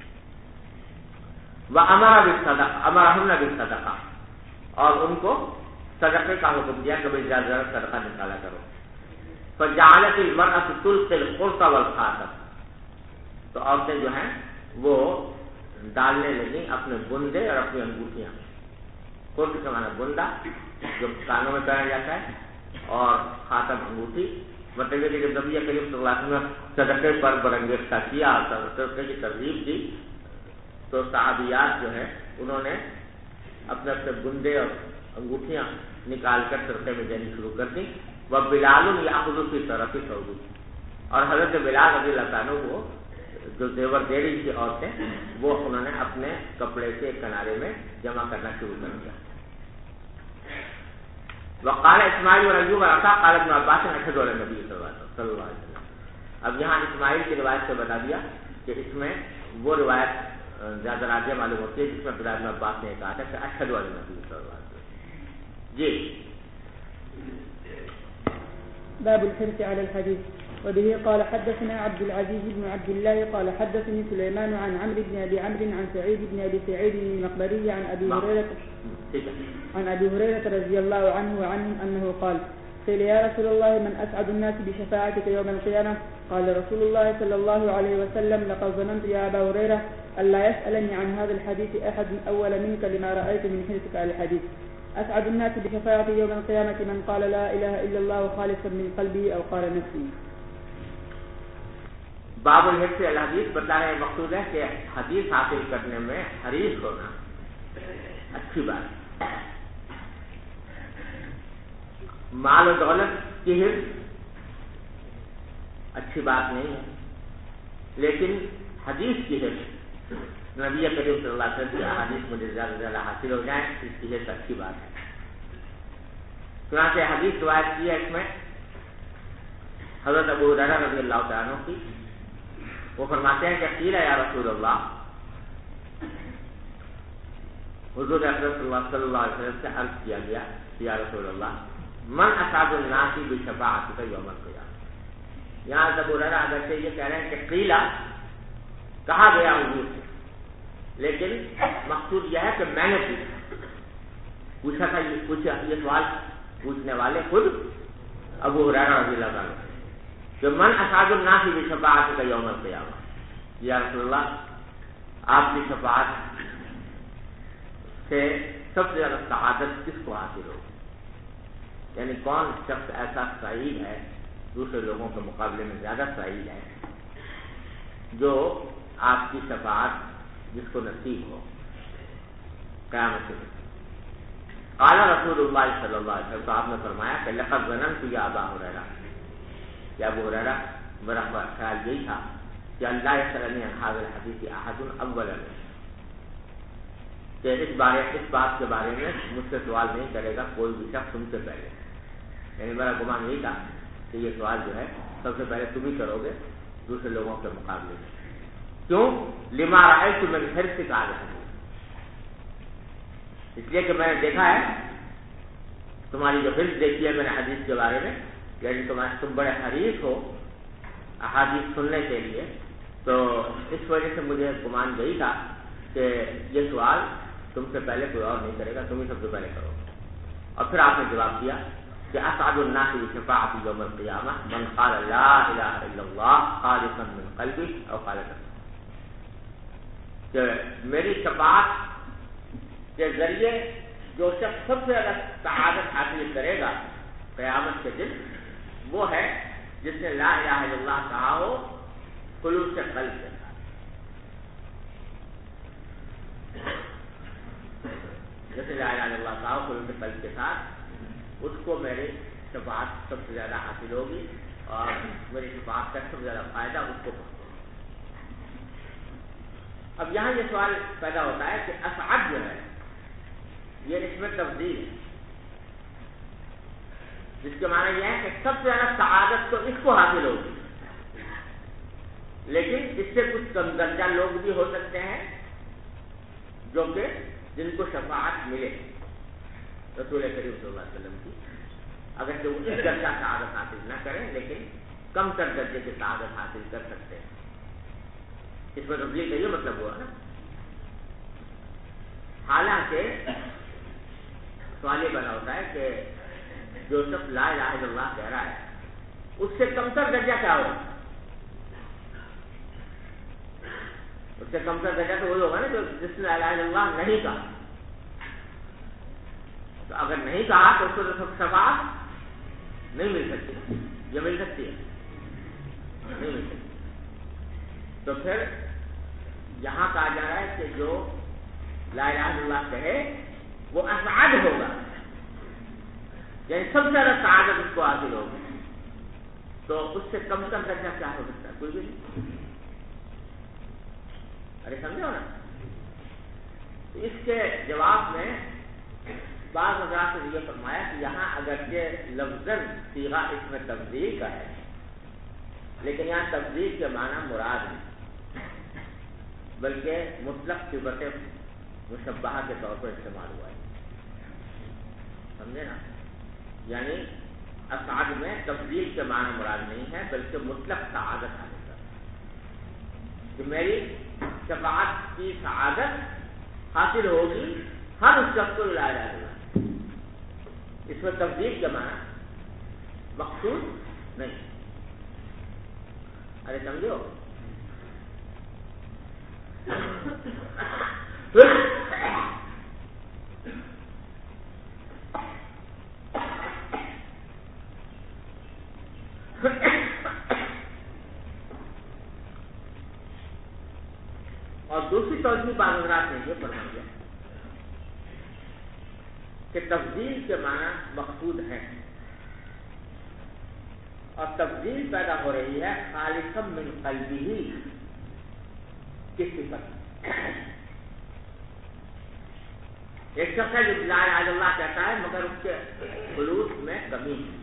امرہن بالصدقہ، اور ان کو صدقے کا حکم دیا کہ بھائی زیادہ زیادہ صدقہ نکالا کرو. فجعلت المرأة تلقي القرط والخاتم، تو عورتیں جو ہیں وہ ڈالنے لگیں اپنے بندے اور اپنی انگوٹھیاں. قرط کا معنی بندہ جو کانوں میں پہنا جاتا ہے اور خاتم انگوٹھی. مطلب کہ جب نبی کریم صلی اللہ علیہ وسلم صدقے پر برانگیختہ کیا، صدقے کی ترغیب دی، تو صحابیات جو ہیں انہوں نے اپنے اپنے بندے اور انگوٹھیاں نکال کر صدقے میں دینی شروع کر دی. وبلال یاخذ فی طرف ثوبہ، اور حضرت بلال رضی اللہ عنہ کو جو زیور دے رہی تھی عورتیں وہ انہوں نے اپنے کپڑے کے کنارے میں جمع کرنا شروع کر دیا. وقال اسماعیل اور ایوب عطا قال ابن عباس اشهد ان نبی صلی اللہ علیہ وسلم. اب یہاں اسماعیل کی روایت سے بتا دیا کہ اس میں وہ روایت زیادہ راجح معلوم ہوتی ہے جس میں عبداللہ بن عباس نے کہا تھا کہ اشهد ان نبی صلی اللہ علیہ وسلم. جی باب الحرص على الحديث. وبه قال حدثنا عبد العزيز بن عبد الله قال حدثني سليمان عن عمرو بن ابي عمرو عن سعيد بن ابي سعيد المقبري عن ابي هريره رضي الله عنه وعنهم انه قال قيل يا رسول الله من اسعد الناس بشفاعتك يوم القيامه؟ قال رسول الله صلى الله عليه وسلم لقد ظننت يا ابا هريره الا يسالني عن هذا الحديث احد اول منك لما رايت من حرصك على الحديث. اسعد الناس بشفاعتي يوم القيامه من قال لا اله الا الله خالصا من قلبه او قال نفسي. باب الحرص علی الحدیث بتانے مقصود ہے کہ حدیث حاصل کرنے میں حریص ہونا اچھی بات ہے. مال و دولت کی حرص اچھی بات نہیں ہے، لیکن حدیث کی حرص نبی کریم صلی اللہ علیہ وسلم کی احادیث مجھے زیادہ سے زیادہ حاصل ہو جائیں اس کی حرص اچھی بات ہے. چنانچہ حدیث روایت کی ہے اس میں حضرت ابو ہریرہ رضی اللہ تعالیٰ عنہ کی. وہ فرماتے ہیں کہ قیل یا رسول اللہ، حضور اکرم صلی اللہ علیہ وسلم سے عرض کیا گیا یا رسول اللہ من اسعد الناس بشفاعتک یوم القیامہ. یہاں ابو ہریرہ اگرچہ یہ کہہ رہے ہیں کہ قیل کہا گیا حضور سے، لیکن مقصود یہ ہے کہ میں نے پوچھا تھا. یہ سوال پوچھنے والے خود ابو ہریرہ رضی اللہ عنہ کہ من اسعد الناس بشفاعتک یوم القیامہ، یا رسول اللہ آپ کی شفاعت سے سب سے زیادہ سعادت کس کو حاصل ہوگی؟ یعنی کون شخص ایسا سعید ہے دوسرے لوگوں کے مقابلے میں زیادہ سعید ہے جو آپ کی شفاعت جس کو نصیب ہو قیامت کے دن. قال رسول اللہ صلی اللہ علیہ وسلم، تو آپ نے فرمایا کہ لقد ظننت یا ابا ہریرہ، یا ابو ہریرہ میرا خیال یہی تھا کہ اللہ یسألنی عن هذا الحدیث احد اولا، کہ اس بات کے بارے میں مجھ سے سوال نہیں کرے گا کوئی بھی شخص تم سے پہلے. یعنی میرا گمان یہی تھا کہ یہ سوال جو ہے سب سے پہلے تم ہی کرو گے دوسرے لوگوں کے مقابلے میں. کیوں؟ لما رأیت من حرصک علی الحدیث، اس لیے کہ میں نے دیکھا ہے تمہاری جو حرص دیکھی ہے میں نے حدیث کے بارے میں، یعنی تم بڑے حریص ہو احادیث سننے کے لیے. تو اس وجہ سے مجھے گمان یہی تھا کہ یہ سوال تم سے پہلے کوئی اور نہیں کرے گا، تم ہی سب سے پہلے کرو گے. اور پھر آپ نے جواب دیا کہ اسعد الناس بشفاعتی یوم القیامہ من قال لا الہ الا اللہ خالصا من قلبہ او قال کہ میری شفاعت کے ذریعے جو شخص سب سے زیادہ سعادت حاصل کرے گا قیامت کے دن وہ ہے جس نے لا الہ الا اللہ کہا ہو خلوص سے قلب کے ساتھ. جیسے لا الہ الا اللہ کہا ہو خلوص سے قلب کے ساتھ، اس کو میری شفاعت سب سے زیادہ حاصل ہوگی اور میری شفاعت کا سب سے زیادہ فائدہ اس کو پہنچے. اب یہاں یہ سوال پیدا ہوتا ہے کہ اسعد جو ہے یہ اس میں تفضیل ہے، جس کے معنی یہ ہے کہ سب سے زیادہ سعادت تو اس کو حاصل ہوگی، لیکن اس سے کچھ کم درجہ لوگ بھی ہو سکتے ہیں جو کہ جن کو شفاعت ملے رسول کریم صلی اللہ علیہ وسلم کی، اگر کہ وہ اس درجہ سعادت حاصل نہ کریں لیکن کم تر درجے کی سعادت حاصل کر سکتے ہیں. اس میں تفضیل کا یہ مطلب ہوا نا. حالانکہ سوال یہ بنا ہوتا ہے کہ جو شخص لا الہ الا اللہ کہہ رہا ہے اس سے کم تر درجہ کیا ہوگا؟ اس سے کم تر درجہ تو وہی ہوگا نا جو جس نے لا الہ الا اللہ نہیں کہا. تو اگر نہیں کہا تو اس کو تو شفاعت نہیں مل سکتی. یہ مل سکتی ہے؟ نہیں مل سکتی. تو پھر یہاں کہا جا رہا ہے کہ جو لا الہ الا اللہ کہے وہ اسعد ہوگا، یعنی سب سے زیادہ سعادت اس کو حاصل ہوگی. تو اس سے کم تر درجہ کیا ہو سکتا ہے؟ کوئی بھی نہیں. ارے سمجھو نا. اس کے جواب میں بعض حضرات نے یہ فرمایا کہ یہاں اگرچہ لفظاً صیغہ اس میں تفضیل کا ہے لیکن یہاں تفضیل کے معنی مراد نہیں بلکہ مطلق صفت مشبہہ کے طور پر استعمال ہوا ہے. سمجھے نا؟ یعنی اسعد میں تفضیل کے معنی مراد نہیں ہے بلکہ مطلق سعادت حاصل کرنا کہ میری شفاعت کی سعادت حاصل ہوگی ہر اس شخص کو لا الہ الا اللہ. اس میں تفضیل کے معنی مقصود نہیں. ارے سمجھو. اور دوسری توجہ بعض حضرات نے یہ فرما دیا کہ تفضیل کے معنی مقصود ہے اور تفضیل پیدا ہو رہی ہے خالصا من قلبہ کی صفت. ایک شخص ہے جو لا الہ الا اللہ کہتا ہے مگر اس کے خلوص میں کمی ہے.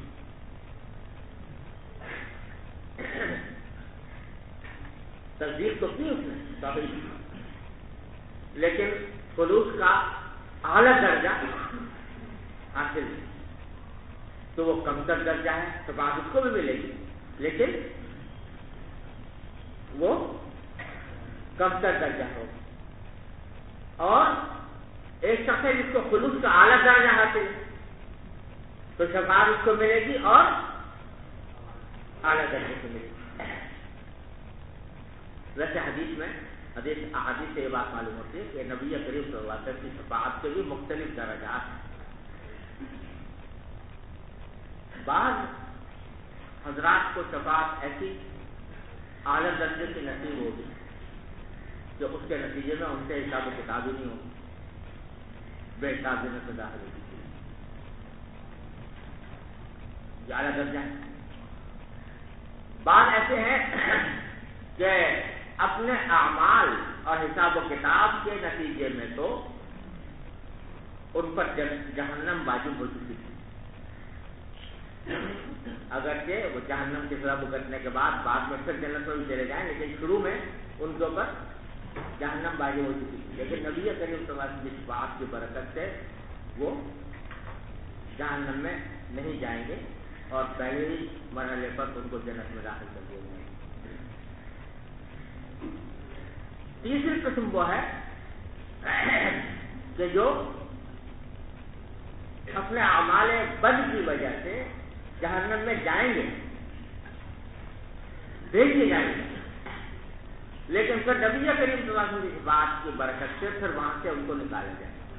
تصدیق تو کی اس نے صحیح لیکن خلوص کا اعلیٰ درجہ حاصل ہے تو وہ کم تر درجہ ہے. تو بات اس کو بھی ملے گی لیکن وہ کم تر درجہ ہوگا. اور ایک شخص ہے جس کو خلوص کا اعلیٰ درجہ حاصل ہے تو شفاعت اس کو ملے گی اور اعلیٰ درجے سے ملے گی. ویسے حدیث میں احادیث سے یہ بات معلوم ہوتی ہے کہ نبی کریم صلی اللہ علیہ وسلم کی شفاعت کے بھی مختلف درجات ہیں. بعض حضرات کو شفاعت ایسی اعلیٰ درجے کی نصیب ہوگی کہ اس کے نتیجے میں ان سے حساب و کتاب ہی نہیں ہوگی، بے حساب دینے سے داخل ہوگی. یہ اعلیٰ درجہ ہے. بعض ایسے ہیں کہ اپنے اعمال اور حساب و کتاب کے نتیجے میں تو ان پر جہنم واجب ہو چکی تھی اگرچہ وہ جہنم کی سزا بھگتنے کے بعد میں پھر جنت میں بھی چلے جائیں، لیکن شروع میں ان کے اوپر جہنم بازی ہو چکی تھی، لیکن نبی کریم صلی اللہ علیہ وسلم کی شفاعت کی برکت سے وہ جہنم میں نہیں جائیں گے اور پہلے ہی مرحلے پر ان کو جنت میں داخل کر دیا جائے گا۔ تیسری قسم وہ ہے کہ جو اپنے اعمال بد کی وجہ سے جہنم میں جائیں گے، بھیجے جائیں گے، لیکن پھر نبی کریم صلی اللہ علیہ وسلم کی بات کی برکت سے پھر وہاں سے ان کو نکالا جائے گا۔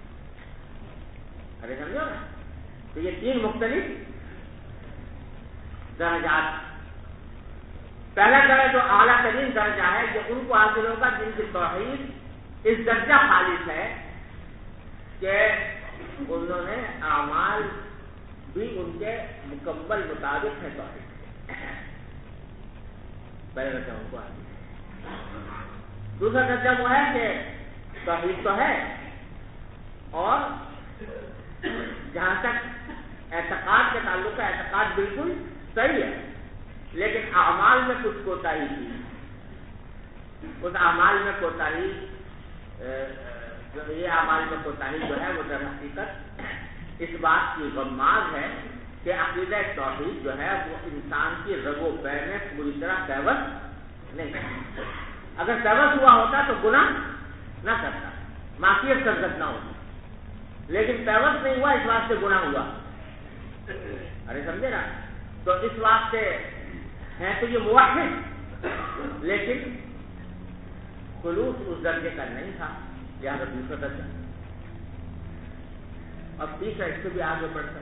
ارے سمجھو نا، تو یہ تین مختلف درجات۔ پہلا درجہ جو اعلیٰ ترین درجہ ہے، جو ان کو حاصل ہوگا جن کی توحید اس درجہ خالص ہے کہ انہوں نے اعمال بھی ان کے مکمل مطابق ہے توحید۔ پہلے درجہ ان کو حاصل ہے۔ دوسرا درجہ وہ ہے کہ توحید تو ہے اور جہاں تک اعتقاد کے تعلق ہے اعتقاد بالکل صحیح ہے، لیکن اعمال میں کچھ کوتاہی کی، اس اعمال میں کوتاہی یہ اعمال میں کوتاہی جو ہے وہ در حقیقت اس بات کی غماز ہے کہ عقیدہ توحید جو ہے وہ انسان کی رگ و پے میں پوری طرح پیوست نہیں ہے۔ اگر پیوست ہوا ہوتا تو گناہ نہ کرتا، معصیت سرزد نہ ہوتی، لیکن پیوست نہیں ہوا اس واسطے گناہ ہوا۔ ارے سمجھے نا، تو اس واسطے ہے تو یہ موحد، لیکن خلوص اس درجے کا نہیں تھا، لہٰذا دوسرا درجہ۔ اب تیسرا اس سے بھی آگے بڑھتا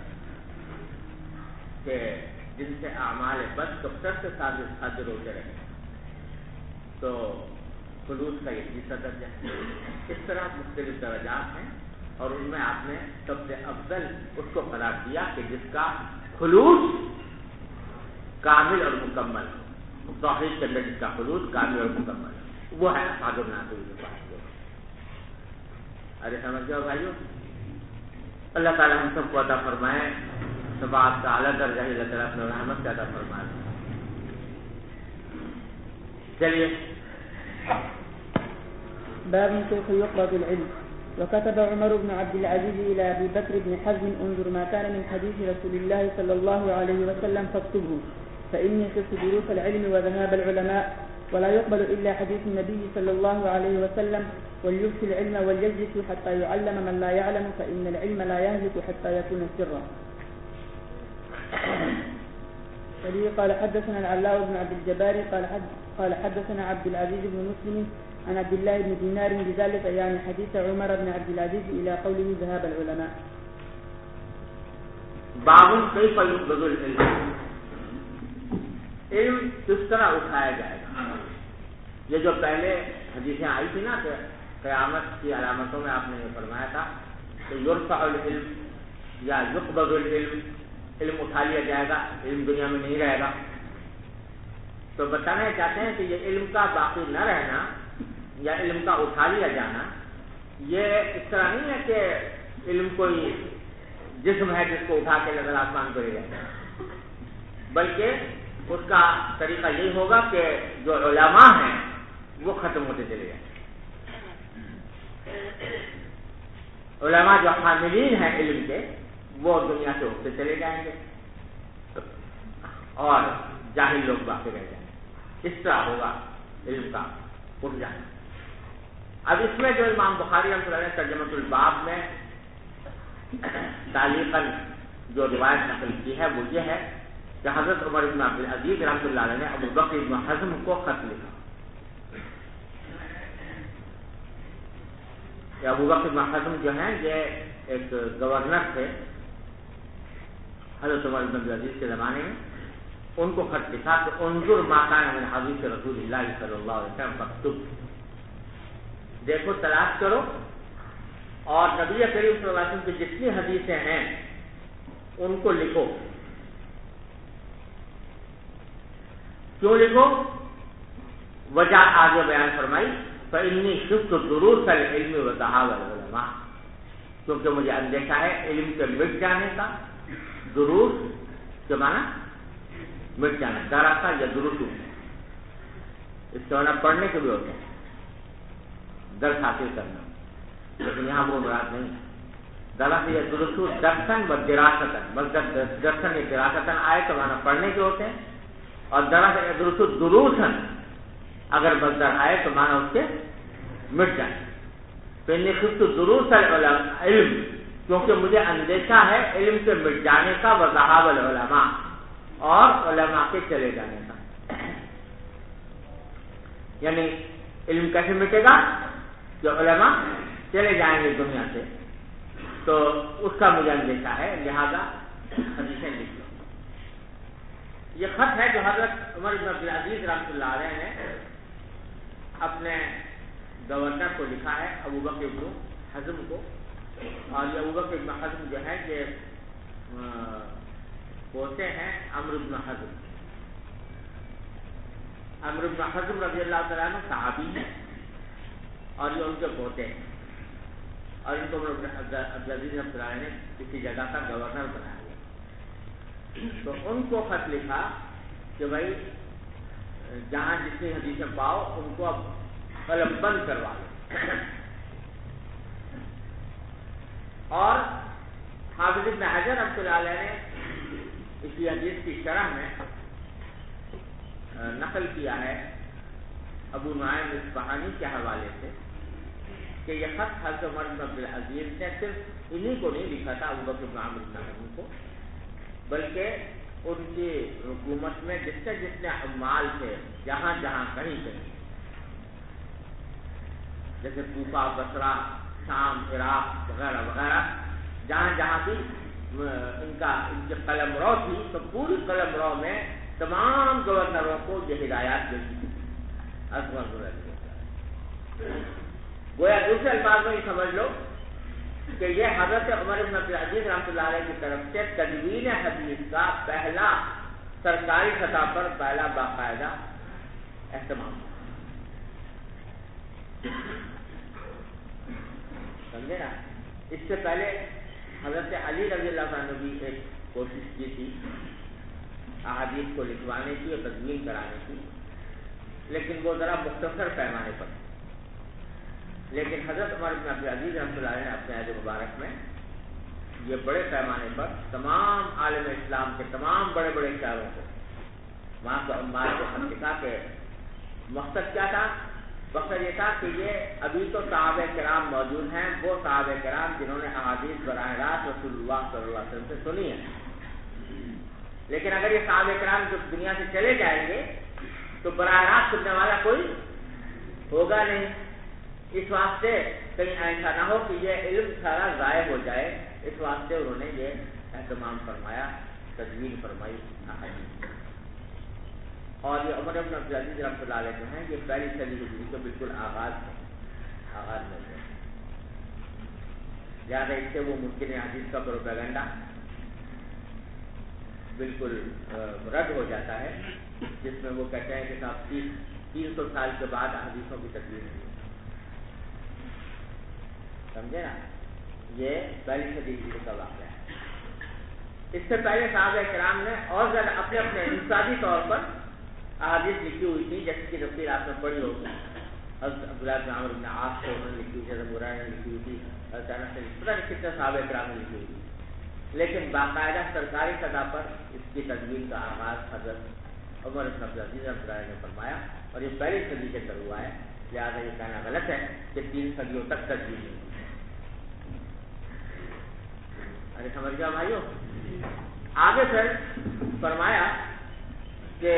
کہ جن سے اعمال بد کثرت سے صادر ہوتے رہے تو خلوص کا یہ تیسرا درجہ ہے۔ اس طرح مختلف درجات ہیں اور ان میں آپ نے سب سے افضل اس کو قرار دیا کہ جس کا خلوص کامل اور مکمل، توحید کے اندر جس کا خلوص کامل اور مکمل، وہ ہے اصحاب النار کے پاس۔ ارے سمجھ جاؤ بھائیو، اللہ تعالیٰ ہم سب کو عطا فرمائے شفاعت کا اعلیٰ درجہ، اللہ تعالیٰ اپنے رحمت سے عطا فرمائے۔ چلیے، باب كيف يقبض العلم. وكتب عمر بن عبد العزيز إلى أبي بكر بن حزم انظر ما كان من حديث رسول الله صلى الله عليه وسلم فاكتبه فإني خفت دروس العلم وذهاب العلماء ولا يقبل إلا حديث النبي صلى الله عليه وسلم وليخفي العلم وليجلس حتى يعلم من لا يعلم فإن العلم لا يهلك حتى يكون سرا. قال حدثنا العلاء بن عبد الجبار قال حدثنا عبد العزيز بن مسلم عن عبد الله بن دينار بذلك يعني حديث عمر بن عبد العزيز إلى قوله ذهاب العلماء. باب كيف يقبض العلم، علم کس طرح اٹھایا جائے گا۔ یہ جو پہلے حدیثیں آئی تھی نا کہ قیامت کی علامتوں میں آپ نے یہ فرمایا تھا کہ یرفع العلم یا یقبض العلم، علم اٹھا لیا جائے گا، علم دنیا میں نہیں رہے گا۔ تو بتانا چاہتے ہیں کہ یہ علم کا باقی نہ رہنا یا علم کا اٹھا لیا جانا یہ اس طرح نہیں ہے کہ علم کوئی جسم ہے جس کو اٹھا کے نظر آسمان کو لے جائے گا، بلکہ اس کا طریقہ یہی ہوگا کہ جو علماء ہیں وہ ختم ہوتے چلے جائیں۔ علماء جو حاملین ہیں علم کے وہ دنیا سے اٹھتے چلے جائیں گے اور جاہل لوگ باقی رہ جائیں گے۔ اس طرح ہوگا علم کا اٹھ جانا۔ اب اس میں جو امام بخاری رحمۃ اللہ نے ترجمۃ الباب میں تعلیقاً جو روایت نقل کی ہے وہ یہ ہے کہ حضرت عمر بن عبد العزیز رحمۃ اللہ علیہ نے ابو بکر بن حزم کو خط لکھا۔ یہ ابو بکر بن حزم جو ہیں یہ ایک گورنر تھے حضرت عمر بن عبد العزیز کے زمانے میں، ان کو خط لکھا کہ انظر ما کان من حدیث رسول اللہ صلی اللہ علیہ وسلم فاکتب، دیکھو تلاش کرو اور نبی کریم صلی اللہ علیہ وسلم کی جتنی حدیثیں ہیں ان کو لکھو۔ کیوں لکھو؟ وجہ آگے بیان فرمائی فإنی خفت دروس العلم وذهاب العلماء، کیونکہ مجھے اندیشہ ہے علم کے مٹ جانے کا، دروس کیا مانا مٹ جانا. درسا یا درسو اس کے مانا پڑھنے کے بھی ہوتے ہیں, درس حاصل کرنا, لیکن یہاں وہ مراد نہیں ہے. درس یا درسو درسن و دراستن, مطلب درسن یا دراستن آئے تو مانا پڑھنے کے ہوتے ہیں, اور درس یا درسو دروسن اگر مصدر آئے تو مانا اس کے مٹ جائے. تو انی خفت دروس العلم, کیونکہ مجھے اندیشہ ہے علم کے مٹ جانے کا, وذہاب العلماء اور علماء کے چلے جانے کا. یعنی علم کیسے مٹے گا؟ جو علماء چلے جائیں گے دنیا سے, تو اس کا مجھے اندیشہ ہے, لہذا حدیثیں لکھ لو. یہ خط ہے جو حضرت عمر بن عبدالعزیز رحمۃ اللہ علیہ نے اپنے گورنر کو لکھا ہے, ابو بکر بن حزم کو. اور یہ ابو بکر بن حزم جو ہے یہ پوتے ہیں عمرو بن حزم. عمرو بن حزم رضی اللہ تعالیٰ عنہ صحابی ہیں اور یہ ان کے پوتے ہیں, اور ان کو عمر بن عبدالعزیز رحمۃ اللہ علیہ نے کسی جگہ کا گورنر بنایا گیا. تو ان کو خط لکھا کہ بھائی جہاں جتنی حدیثیں پاؤ ان کو اب قلم بند کروا لو. اور حافظ ابن حجر رحمۃ اللہ علیہ نے اسی حدیث کی شرح میں نقل کیا ہے ابو نعیم اصفہانی کے حوالے سے کہ یہ خط حضرت عمر بن عبدالعزیز نے صرف انہی کو نہیں لکھا تھا, ابو بکر بن عامر بن حزم کو, بلکہ ان کی حکومت میں جتنے عمال تھے جہاں جہاں کہیں کہیں, جیسے کوفہ, بصرہ, شام, عراق وغیرہ وغیرہ, جہاں جہاں بھی ان کے قلم رو تھی, تو پوری قلم رو میں تمام گورنروں کو یہ ہدایات دی تھی. گویا دوسرے الفاظ میں یہ سمجھ لو کہ یہ حضرت عمر بن عبدالعزیز رحمۃ اللہ علیہ کی طرف سے تدوین حدیث کا پہلا سرکاری سطح پر پہلا باقاعدہ اہتمام. سمجھے نا؟ اس سے پہلے حضرت علی رضی اللہ عنہ نے بھی ایک کوشش کی تھی احادیث کو لکھوانے کی اور تدوین کرانے کی, لیکن وہ ذرا مختصر پیمانے پر. لیکن حضرت عمر بن عبدالعزیز رحمۃ اللہ علیہ نے اپنے عہد مبارک میں یہ بڑے پیمانے پر تمام عالم اسلام کے تمام بڑے بڑے شاعروں کو وہاں کے عمال کو خط لکھا کہ مقصد کیا تھا؟ مقصد یہ تھا کہ یہ ابھی تو صحابہ کرام موجود ہیں, وہ صحابہ کرام جنہوں نے احادیث براہ راست رسول اللہ صلی اللہ علیہ وسلم سے سنی ہے, لیکن اگر یہ صحابہ کرام جب دنیا سے چلے جائیں گے تو براہ راست سننے والا کوئی ہوگا نہیں. اس واسطے کہیں ایسا نہ ہو کہ یہ علم سارا ضائع ہو جائے, اس واسطے انہوں نے یہ اہتمام فرمایا, تدوین فرمائی احادیث. اور یہ عمر بن عبدالعزیز رحمۃ اللہ علیہ جو ہیں یہ پہلی صدی ہجری کے بالکل آغاز میں تھے. لہٰذا اس سے وہ ممکن حدیث کا پروپیگنڈا بالکل رد ہو جاتا ہے, جس میں وہ کہتے ہیں کہ صاحب 300 سال کے بعد حدیثوں کی تدوین ہوئی. سمجھے نا؟ یہ پہلی صدی ہجری کا واقعہ ہے. اس سے پہلے صحابہ کرام نے اور زیادہ اپنے اپنے انفرادی طور پر احادیث لکھی ہوئی تھی, جیسے کہ تفسیر آپ نے پڑھی ہوگی. حضرت عبداللہ بن عمرو بن عاص کو انہوں نے لکھی ہوئی, حضرت مرہ نے لکھی ہوئی تھی, حضرت انس نے پتہ نہیں کتنے صحابہ کرام نے لکھی ہوئی تھی. لیکن باقاعدہ سرکاری سطح پر اس کی تدوین کا آغاز حضرت عمر بن عبدالعزیز رحمۃ اللہ علیہ نے فرمایا, اور یہ پہلی صدی سے شروع ہوا ہے. لہٰذا یہ کہنا غلط ہے کہ 3 صدیوں تک تدوین ہوئی. ارے سمجھ گیا بھائیو؟ آگے پھر فرمایا کہ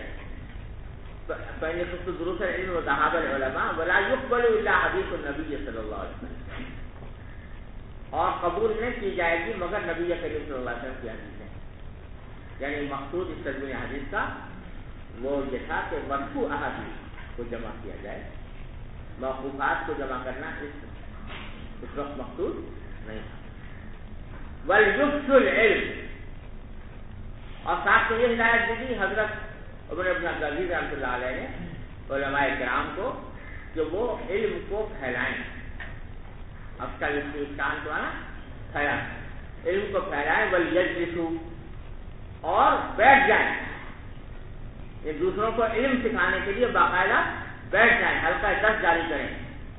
پہلے خود دروس العلم و ذہاب العلماء ولا يقبل الا حدیث النبی صلی اللہ علیہ وسلم, اور قبول نہیں کی جائے گی مگر نبی کریم صلی اللہ علیہ وسلم کی حدیث. یعنی مقصود اس تدوین حدیث کا وہ یہ تھا کہ مرفوع احادیث کو جمع کیا جائے, موقوفات کو جمع کرنا اس وقت مقصود نہیں تھا. وَلْيُفْشُ الْعِلْمِ, اور ساتھ میں یہ ہدایت دی تھی حضرت عمر بن عبدالعزیز رحمۃ اللہ علیہ نے علماء کرام کو کہ وہ علم کو پھیلائیں. اب کا اس شان کو آنا پھیلائیں, علم کو پھیلائیں. وَلْيَجْلِسُوا, اور بیٹھ جائیں، یہ دوسروں کو علم سکھانے کے لیے باقاعدہ بیٹھ جائیں، حلقہ درس جاری کریں.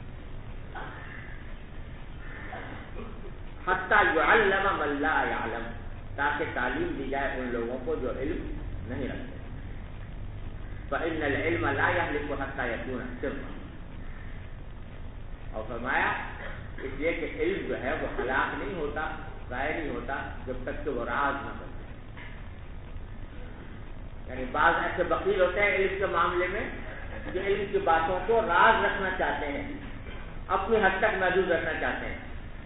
حتیٰ یعلم من لا یعلم، تاکہ تعلیم دی جائے ان لوگوں کو جو علم نہیں رکھتے. فإن العلم لا يهلك حتى يكون سرا، اور فرمایا اس لیے کہ علم جو ہے وہ ہلاک نہیں ہوتا، ضائع نہیں ہوتا جب تک کہ وہ راز نہ بنے. یعنی بعض ایسے بخیل ہوتے ہیں علم کے معاملے میں جو علم کی باتوں کو راز رکھنا چاہتے ہیں، اپنی حد تک محدود رکھنا چاہتے ہیں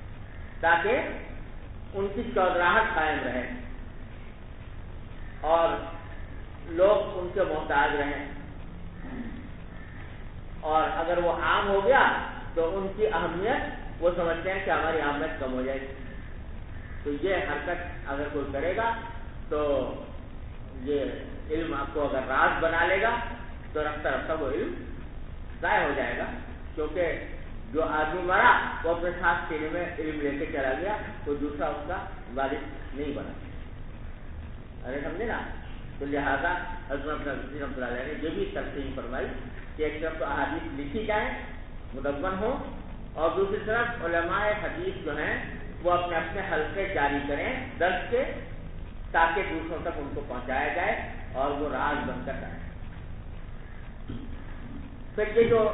تاکہ ان کی چودراہٹ قائم رہے اور لوگ ان کے محتاج رہیں، اور اگر وہ عام ہو گیا تو ان کی اہمیت وہ سمجھتے ہیں کہ ہماری اہمیت کم ہو جائے گی. تو یہ حرکت اگر کوئی کرے گا تو یہ علم آپ کو اگر راز بنا لے گا تو رفتہ رفتہ وہ علم ضائع ہو جائے گا، کیونکہ جو آدمی مرا وہ اپنے ساتھ سینے میں علم لے کے چلا گیا، تو دوسرا اس کا وارث نہیں بنا. ارے سمجھے نا؟ تو لہٰذا حضرت رحمۃ اللہ علیہ نے یہ بھی تقسیم فرمائی کہ ایک طرف تو احادیث لکھی جائیں مدون ہو، اور دوسری طرف علماء حدیث جو ہیں وہ اپنے اپنے حلقے جاری کریں درس کے، تاکہ دوسروں تک ان کو پہنچایا جائے اور وہ راز بن کر آئے. پھر یہ جو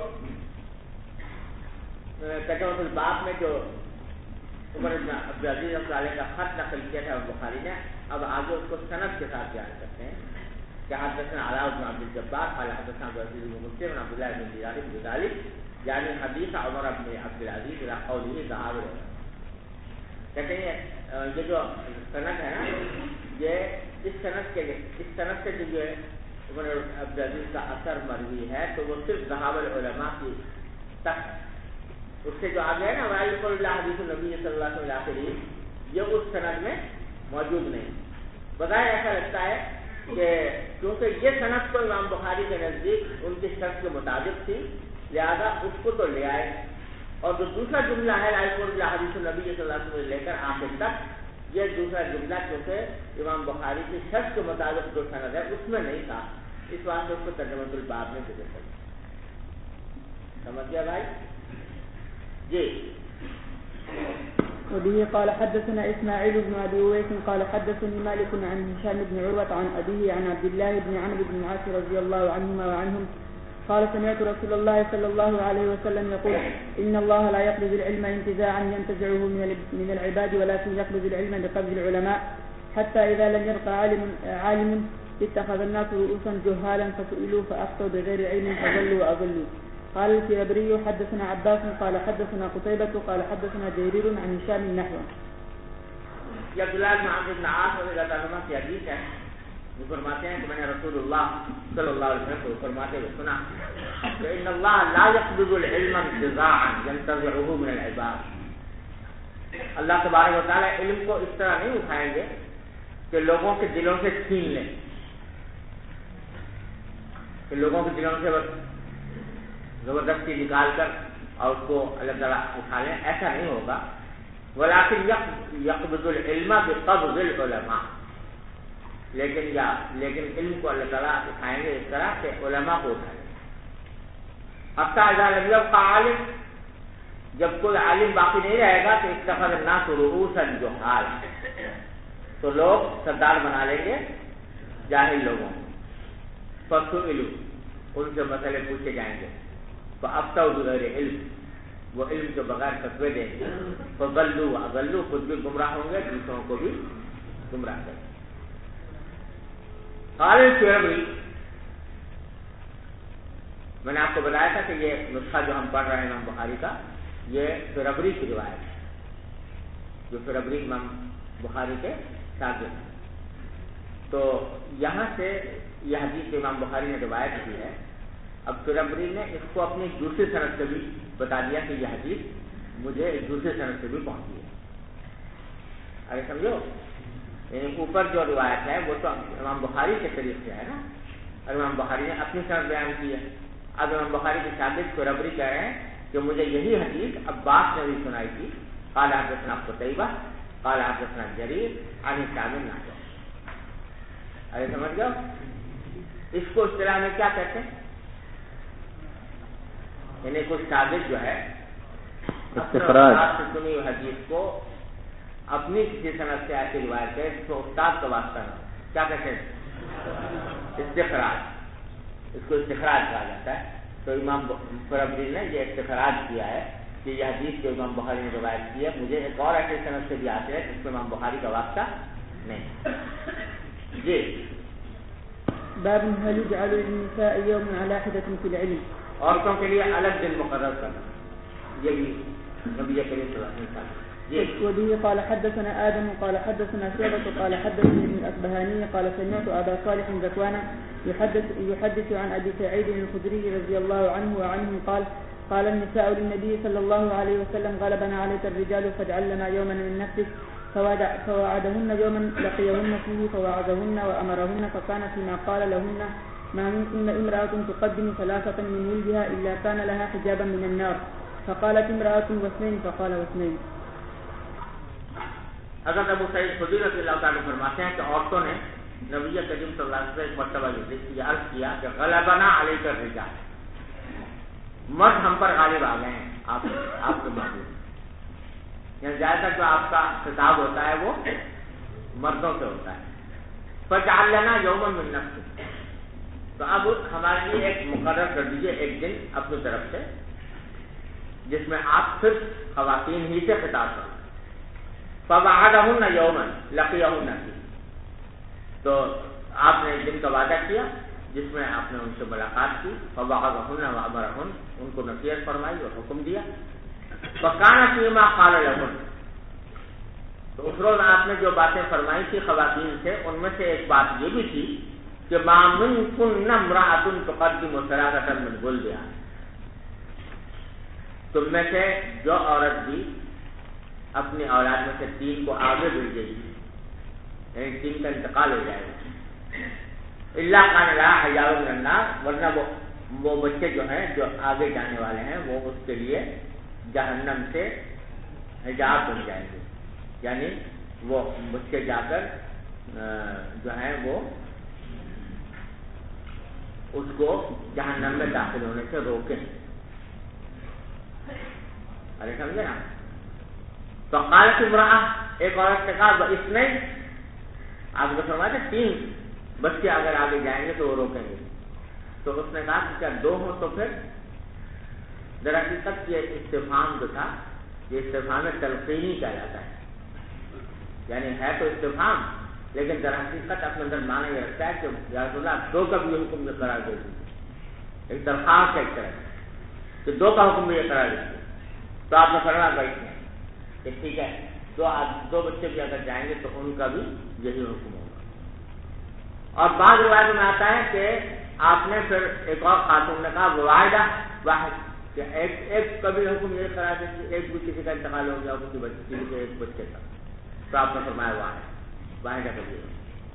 ترجمۃ الباب میں جو عمر بن عبدالعزیز رحمۃ اللہ علیہ کا خط نقل کیا تھا بخاری نے، اب آگے اس کو سند کے ساتھ بیان کرتے ہیں کہ حدثنا علاء بن عبد الجبار قال حدثنا عبد العزيز بن مسلم بن عبد الله بن دينار بن ذلك يعني حدیث عمر بن عبد العزيز الى قوله ذهاب. کہتے ہیں یہ جو سند ہے نا، یہ اس سند سے جو عمر عبد العزیز کا اثر مروی ہے تو وہ صرف ذهاب العلماء کی تک، اس سے جو آگے ہے نا وعلی قول اللہ حدیث النبی صلی اللہ علیہ وسلم، یہ اس سند میں موجود نہیں. بظاہر ایسا لگتا ہے کہ کیونکہ یہ سند تو امام بخاری کے نزدیک ان کی شرط کے مطابق تھی، لہذا اس کو تو لے آئے، اور جو دوسرا جملہ ہے وعلی قول اللہ حدیث النبی صلی اللہ علیہ وسلم لے کر آخر تک، یہ دوسرا جملہ کیونکہ امام بخاری کی شرط کے مطابق جو سند ہے اس میں نہیں تھا، اس واسطے اس کو ترجمۃ الباب میں ذکر کر. سمجھ گیا بھائی جی؟ وبه قال حدثنا إسماعيل بن أبي أويس قال حدثني مالك عن هشام بن عروة عن أبيه عن عبد الله بن عمرو بن العاص رضي الله عنهما وعنهم قال سمعت رسول الله صلى الله عليه وسلم يقول إن الله لا يقبض العلم انتزاعا ينتزعه من العباد ولكن يقبض العلم بقبض العلماء حتى إذا لم يبقى عالم اتخذ الناس رؤوسا جهالا فسئلوا فأفتوا بغير علم فضلوا وأضلوا. قال الكبري حدثنا عباس قال حدثنا قتيبة قال حدثنا جرير عن هشام نحوه. یہ عبداللہ بن عمرو بن العاص رضی اللہ عنہ کی حدیث ہے، وہ فرماتے ہیں کہ میں نے رسول اللہ صلی اللہ علیہ وسلم کو فرماتے ہوئے سنا کہ ان اللہ لا يقبض العلم انتزاعا ينتزعه من العباد. اللہ تبارک و تعالی علم کو اس طرح نہیں اٹھائیں گے کہ لوگوں کے دلوں سے چھین لیں، کہ لوگوں کے دلوں سے زبردستی نکال کر اور اس کو اللہ تعالیٰ اٹھا لیں، ایسا نہیں ہوگا. ولیکن یقبض العلم بقبض العلماء، لیکن علم کو اللہ تعالیٰ اٹھائیں گے اس طرح کہ علماء کو اٹھائیں گے. حتی اذا لم یبق عالم، جب کوئی عالم باقی نہیں رہے گا تو اتخذ الناس رؤوسا جہالا، تو لوگ سردار بنا لیں گے جاہل لوگوں کو. فسئلوا، ان سے مسئلے پوچھے جائیں گے. فافتوا بغیر علم، وہ علم کے بغیر فتوے دیں گے. فضلوا واضلوا، خود بھی گمراہ ہوں گے دوسروں کو بھی گمراہ کریں گے. قال الشعبی، میں نے آپ کو بتایا تھا کہ یہ نسخہ جو ہم پڑھ رہے ہیں امام بخاری کا، یہ فربری کی روایت ہے، جو فربری امام بخاری کے شاگرد ہیں. تو یہاں سے یہ حدیث امام بخاری نے روایت کی ہے. اب فربری نے اس کو اپنی دوسری سند سے بھی بتا دیا کہ یہ حدیث مجھے دوسری سند سے بھی پہنچی ہے. اگر سمجھو، یعنی اوپر جو روایت ہے وہ تو امام بخاری کے طریق سے ہے نا، اور امام بخاری نے اپنی سند بیان کی ہے. اب امام بخاری کے شاگرد فربری کہہ رہے ہیں کہ مجھے یہی حدیث عباس نے بھی سنائی تھی. قال حدثنا قتیبہ قال حدثنا جریر عن هشام نحوه. ارے سمجھ گئے؟ اس کو اصطلاح میں کیا کہتے ہیں؟ یعنی کوئی شاگرد جو ہے استخراج سے سنی ہوئی حدیث کو اپنی کسی صنعت سے ایسی روایت ہے جس کو استاد کا واسطہ نہ، کیا کہتے ہیں؟ استخراج، اس کو استخراج کہا جاتا ہے۔ تو امام فربری نے یہ استخراج کیا ہے کہ یہ حدیث جو امام بخاری نے روایت کی ہے، مجھے ایک اور ایسے صنعت سے بھی آتے ہیں جس میں امام بخاری کا واسطہ نہیں۔ جی باب هل يجعل للنساء يوم على حدة في العلم؟ عورتوں کے لیے الگ دن مقرر کرنا، یہ بھی نبی کریم صلی اللہ علیہ وسلم۔ وبه قال حدثنا آدم قال حدثنا شعبة قال حدثني ابن الأصبهاني قال سمعت أبا صالح ذكوان يحدث عن أبي سعيد الخدري رضي الله عنه وعنهم قال النساء للنبي صلى الله عليه وسلم غلبنا عليك الرجال فاجعل لنا يوما من نفسك، فوعدهن يوما لقيهن فيه فوعظهن وأمرهن، فكان فيما قال لهن ما منكن امرأة تقدم ثلاثة من ولدها إلا كان لها حجابا من النار، فقالت امرأة واثنين فقال واثنين۔ حضرت ابو سعید خدری رضی اللہ تعالیٰ فرماتے ہیں کہ عورتوں نے نبی کریم صلی اللہ علیہ وسلم سے ایک مرتبہ یہ عرض کیا کہ غلبنا علیک الرجال، مرد ہم پر غالب آ گئے ہیں آپ کے معبود، یعنی زیادہ تر جو آپ کا خطاب ہوتا ہے وہ مردوں سے ہوتا ہے۔ فجعل لنا یوما من نفسک، تو اب ہمارے لیے ایک مقرر کر دیجیے ایک دن اپنی طرف سے جس میں آپ صرف خواتین ہی سے خطاب کریں۔ فوعدہن یوما لقیہن فیہ، تو آپ نے ایک دن کا وعدہ کیا جس میں آپ نے ان سے ملاقات کی۔ فوعظہن وامرہن، ان کو نصیحت فرمائی اور حکم دیا۔ فکان فیما قال لہن، تو اس روز آپ نے جو باتیں فرمائی تھی خواتین سے ان میں سے ایک بات یہ بھی تھی کہ ما منکن امرأۃ تقدم ثلاثۃ من ولدها، تم میں سے جو عورت بھی اپنی اولاد میں سے 3 کو آگے بھیجے گی، یعنی 3 کا انتقال ہو جائے گا، الا کان لها حجاب من النار، ورنہ وہ بچے جو ہیں جو آگے جانے والے ہیں وہ اس کے لیے جہنم سے حجاب بن جائیں گے، یعنی وہ بچے جا کر جو ہیں وہ اس کو جہنم میں داخل ہونے سے روکیں۔ ارے سمجھے نا؟ تو قالت امرأہ، ایک عورت نے کہا اس نے آپ کو فرمایا تھا 3 بچے اگر آگے جائیں گے تو وہ روکیں گے، تو اس نے کہا کہ کیا 2 ہو تو پھر؟ دراصل یہ استفہام جو تھا یہ استفہام تلقینی کہا جاتا ہے، یعنی ہے تو استفہام لیکن دراصل اپنے اندر معنی یہ رکھتا ہے کہ یا رسول اللہ 2 کا بھی حکم میں قرار دے دیجیے، ایک درخواست ہے ایک طرح کہ 2 کا حکم بھی یہ قرار دیجیے۔ تو آپ نے فرمایا بیٹھے کہ ٹھیک ہے 2 بچے بھی اگر جائیں گے تو ان کا بھی یہی حکم ہوگا۔ اور بعض روایتوں میں آتا ہے کہ آپ نے پھر ایک اور خاتون نے کہا واحدہ واحد، کہ ایک کا بھی حکم یہ قرار دیجیے، ایک بھی کسی کا انتقال ہو گیا کسی بچے کے ایک بچے کا، تو آپ نے فرمایا واحدہ کا بھی،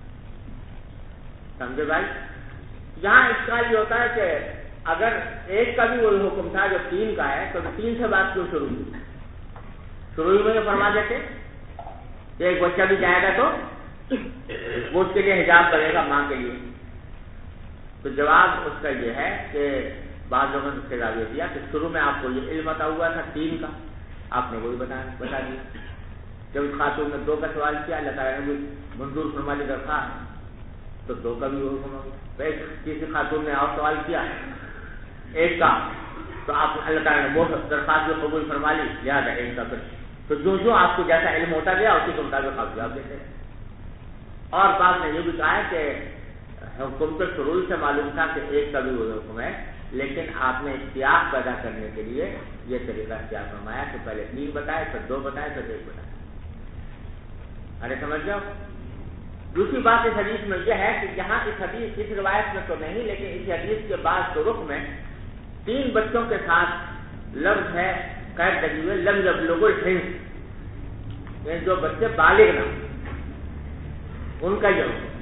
سمجھے بھائی؟ یہاں اس کا یہ ہوتا ہے کہ اگر ایک کا بھی وہی حکم تھا جو 3 کا ہے تو 3 سے بات کیوں شروع ہوئی؟ شروع میں یہ فرما دیتے کہ ایک بچہ بھی جائے گا تو وہ اس کے لیے حجاب کرے گا ماں کے لیے۔ تو جواب اس کا یہ ہے کہ بعض لوگوں نے اس کے جواب یہ دیا کہ شروع میں آپ کو یہ علم عطا ہوا تھا 3 کا، آپ نے وہی بتا دیا۔ جب اس خاتون نے 2 کا سوال کیا اللہ تعالیٰ نے بھی منظور فرما دی درخواست، تو 2 کا بھی وہ حکم ہو گیا۔ ایک کسی خاتون نے اور سوال کیا 1 کا، تو آپ اللہ تعالیٰ نے وہ درخواست بھی قبول فرما لی، لہٰذا 1 کا پھر تو جو آپ کو جیسا علم ہوتا گیا اسی کے مطابق آپ جواب دیتے ہیں۔ اور بعض نے یہ بھی کہا ہے کہ حکم تو شروع سے معلوم تھا کہ 1 کا بھی وہ حکم ہے، لیکن آپ نے اشتیاق پیدا کرنے کے لیے یہ طریقہ اختیار فرمایا کہ پہلے 3 بتائے پھر 2 بتائے پھر 1 بتائے۔ ارے سمجھ جاؤ۔ دوسری بات اس حدیث میں یہ ہے کہ یہاں اس روایت میں تو نہیں لیکن اس حدیث کے بعد طرق میں 3 بچوں کے ساتھ لفظ ہے قید لگی ہوئے لم یبلغ الحنث، یعنی جو بچے بالغ نہ ان کا یہ حکم۔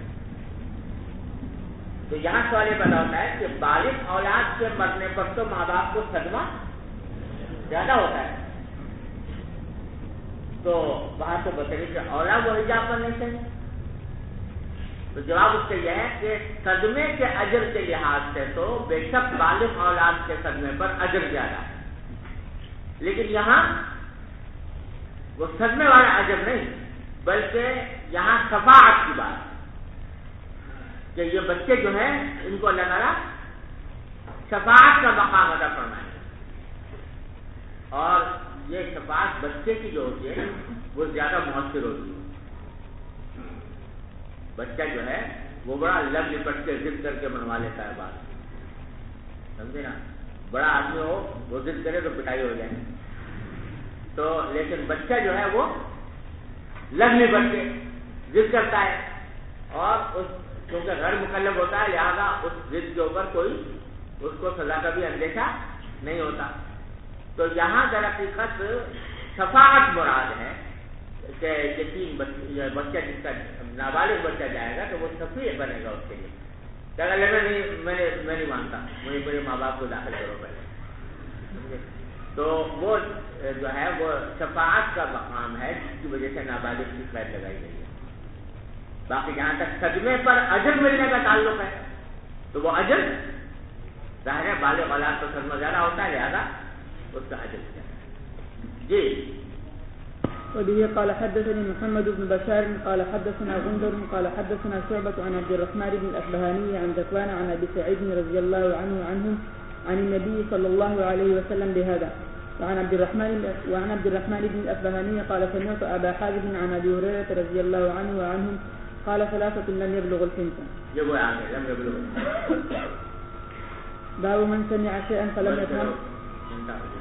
تو یہاں سوال یہ پیدا ہوتا ہے کہ بالغ اولاد کے مرنے پر تو ماں باپ کو صدمہ زیادہ ہوتا ہے، تو وہاں تو بطریق سے اولا وہ حجاب کرنے چاہیے، تو جواب اس کا یہ ہے کہ صدمے کے اجر کے لحاظ سے تو بے شک بالغ اولاد کے صدمے پر اجر زیادہ ہے، لیکن یہاں وہ صدمے والا اجر نہیں، بلکہ یہاں شفاعت کی بات کہ یہ بچے جو ہیں ان کو اللہ تعالیٰ شفاعت کا مقام ادا فرمائیں گے، اور یہ شفاعت بچے کی جو ہوتی ہے وہ زیادہ مؤثر ہوتی ہے۔ بچہ جو ہے وہ بڑا لگ لپٹ کے ضد کر کے منوا لیتا ہے بات، سمجھے نا، بڑا آدمی ہو وہ ضد کرے تو پٹائی ہو جائے، تو لیکن بچہ جو ہے وہ لگ لپٹ کے ضد کرتا ہے، اور اس کیونکہ غیر مکلف ہوتا ہے لہذا اس ضد کے اوپر کوئی اس کو سزا کا بھی اندیشہ نہیں ہوتا۔ تو یہاں در حقیقت شفاعت مراد ہے کہ یتیم بچہ جس کا نابالغ بچہ جائے گا تو وہ شفیع بنے گا اس کے لیے، کہ اگر میں نہیں مانتا، مجھے میرے ماں باپ کو داخل کرو پہلے، تو وہ جو ہے وہ شفاعت کا مقام ہے جس کی وجہ سے نابالغ کی قید لگائی گئی ہے۔ باقی جہاں تک صدمے پر اجر ملنے کا تعلق ہے تو وہ اجر ظاہر ہے بالغ اولاد تو صدمہ زیادہ ہوتا ہے لہذا اس کا اجر زیادہ ہے۔ جی وبه قال حدثني محمد بن بشار قال حدثنا غندر قال حدثنا شعبة عن عبد الرحمن بن الأصبهاني عن ذكوان عن أبي سعيد رضي الله عنهم عن النبي صلى الله عليه وسلم بهذا، وعن عبد الرحمن بن الأصبهاني قال سمعت أبا حازم عن أبي هريرة رضي الله عنه وعنهم قال ثلاثة لم يبلغ الحنث. باب من سمع شيئا فلم يفهم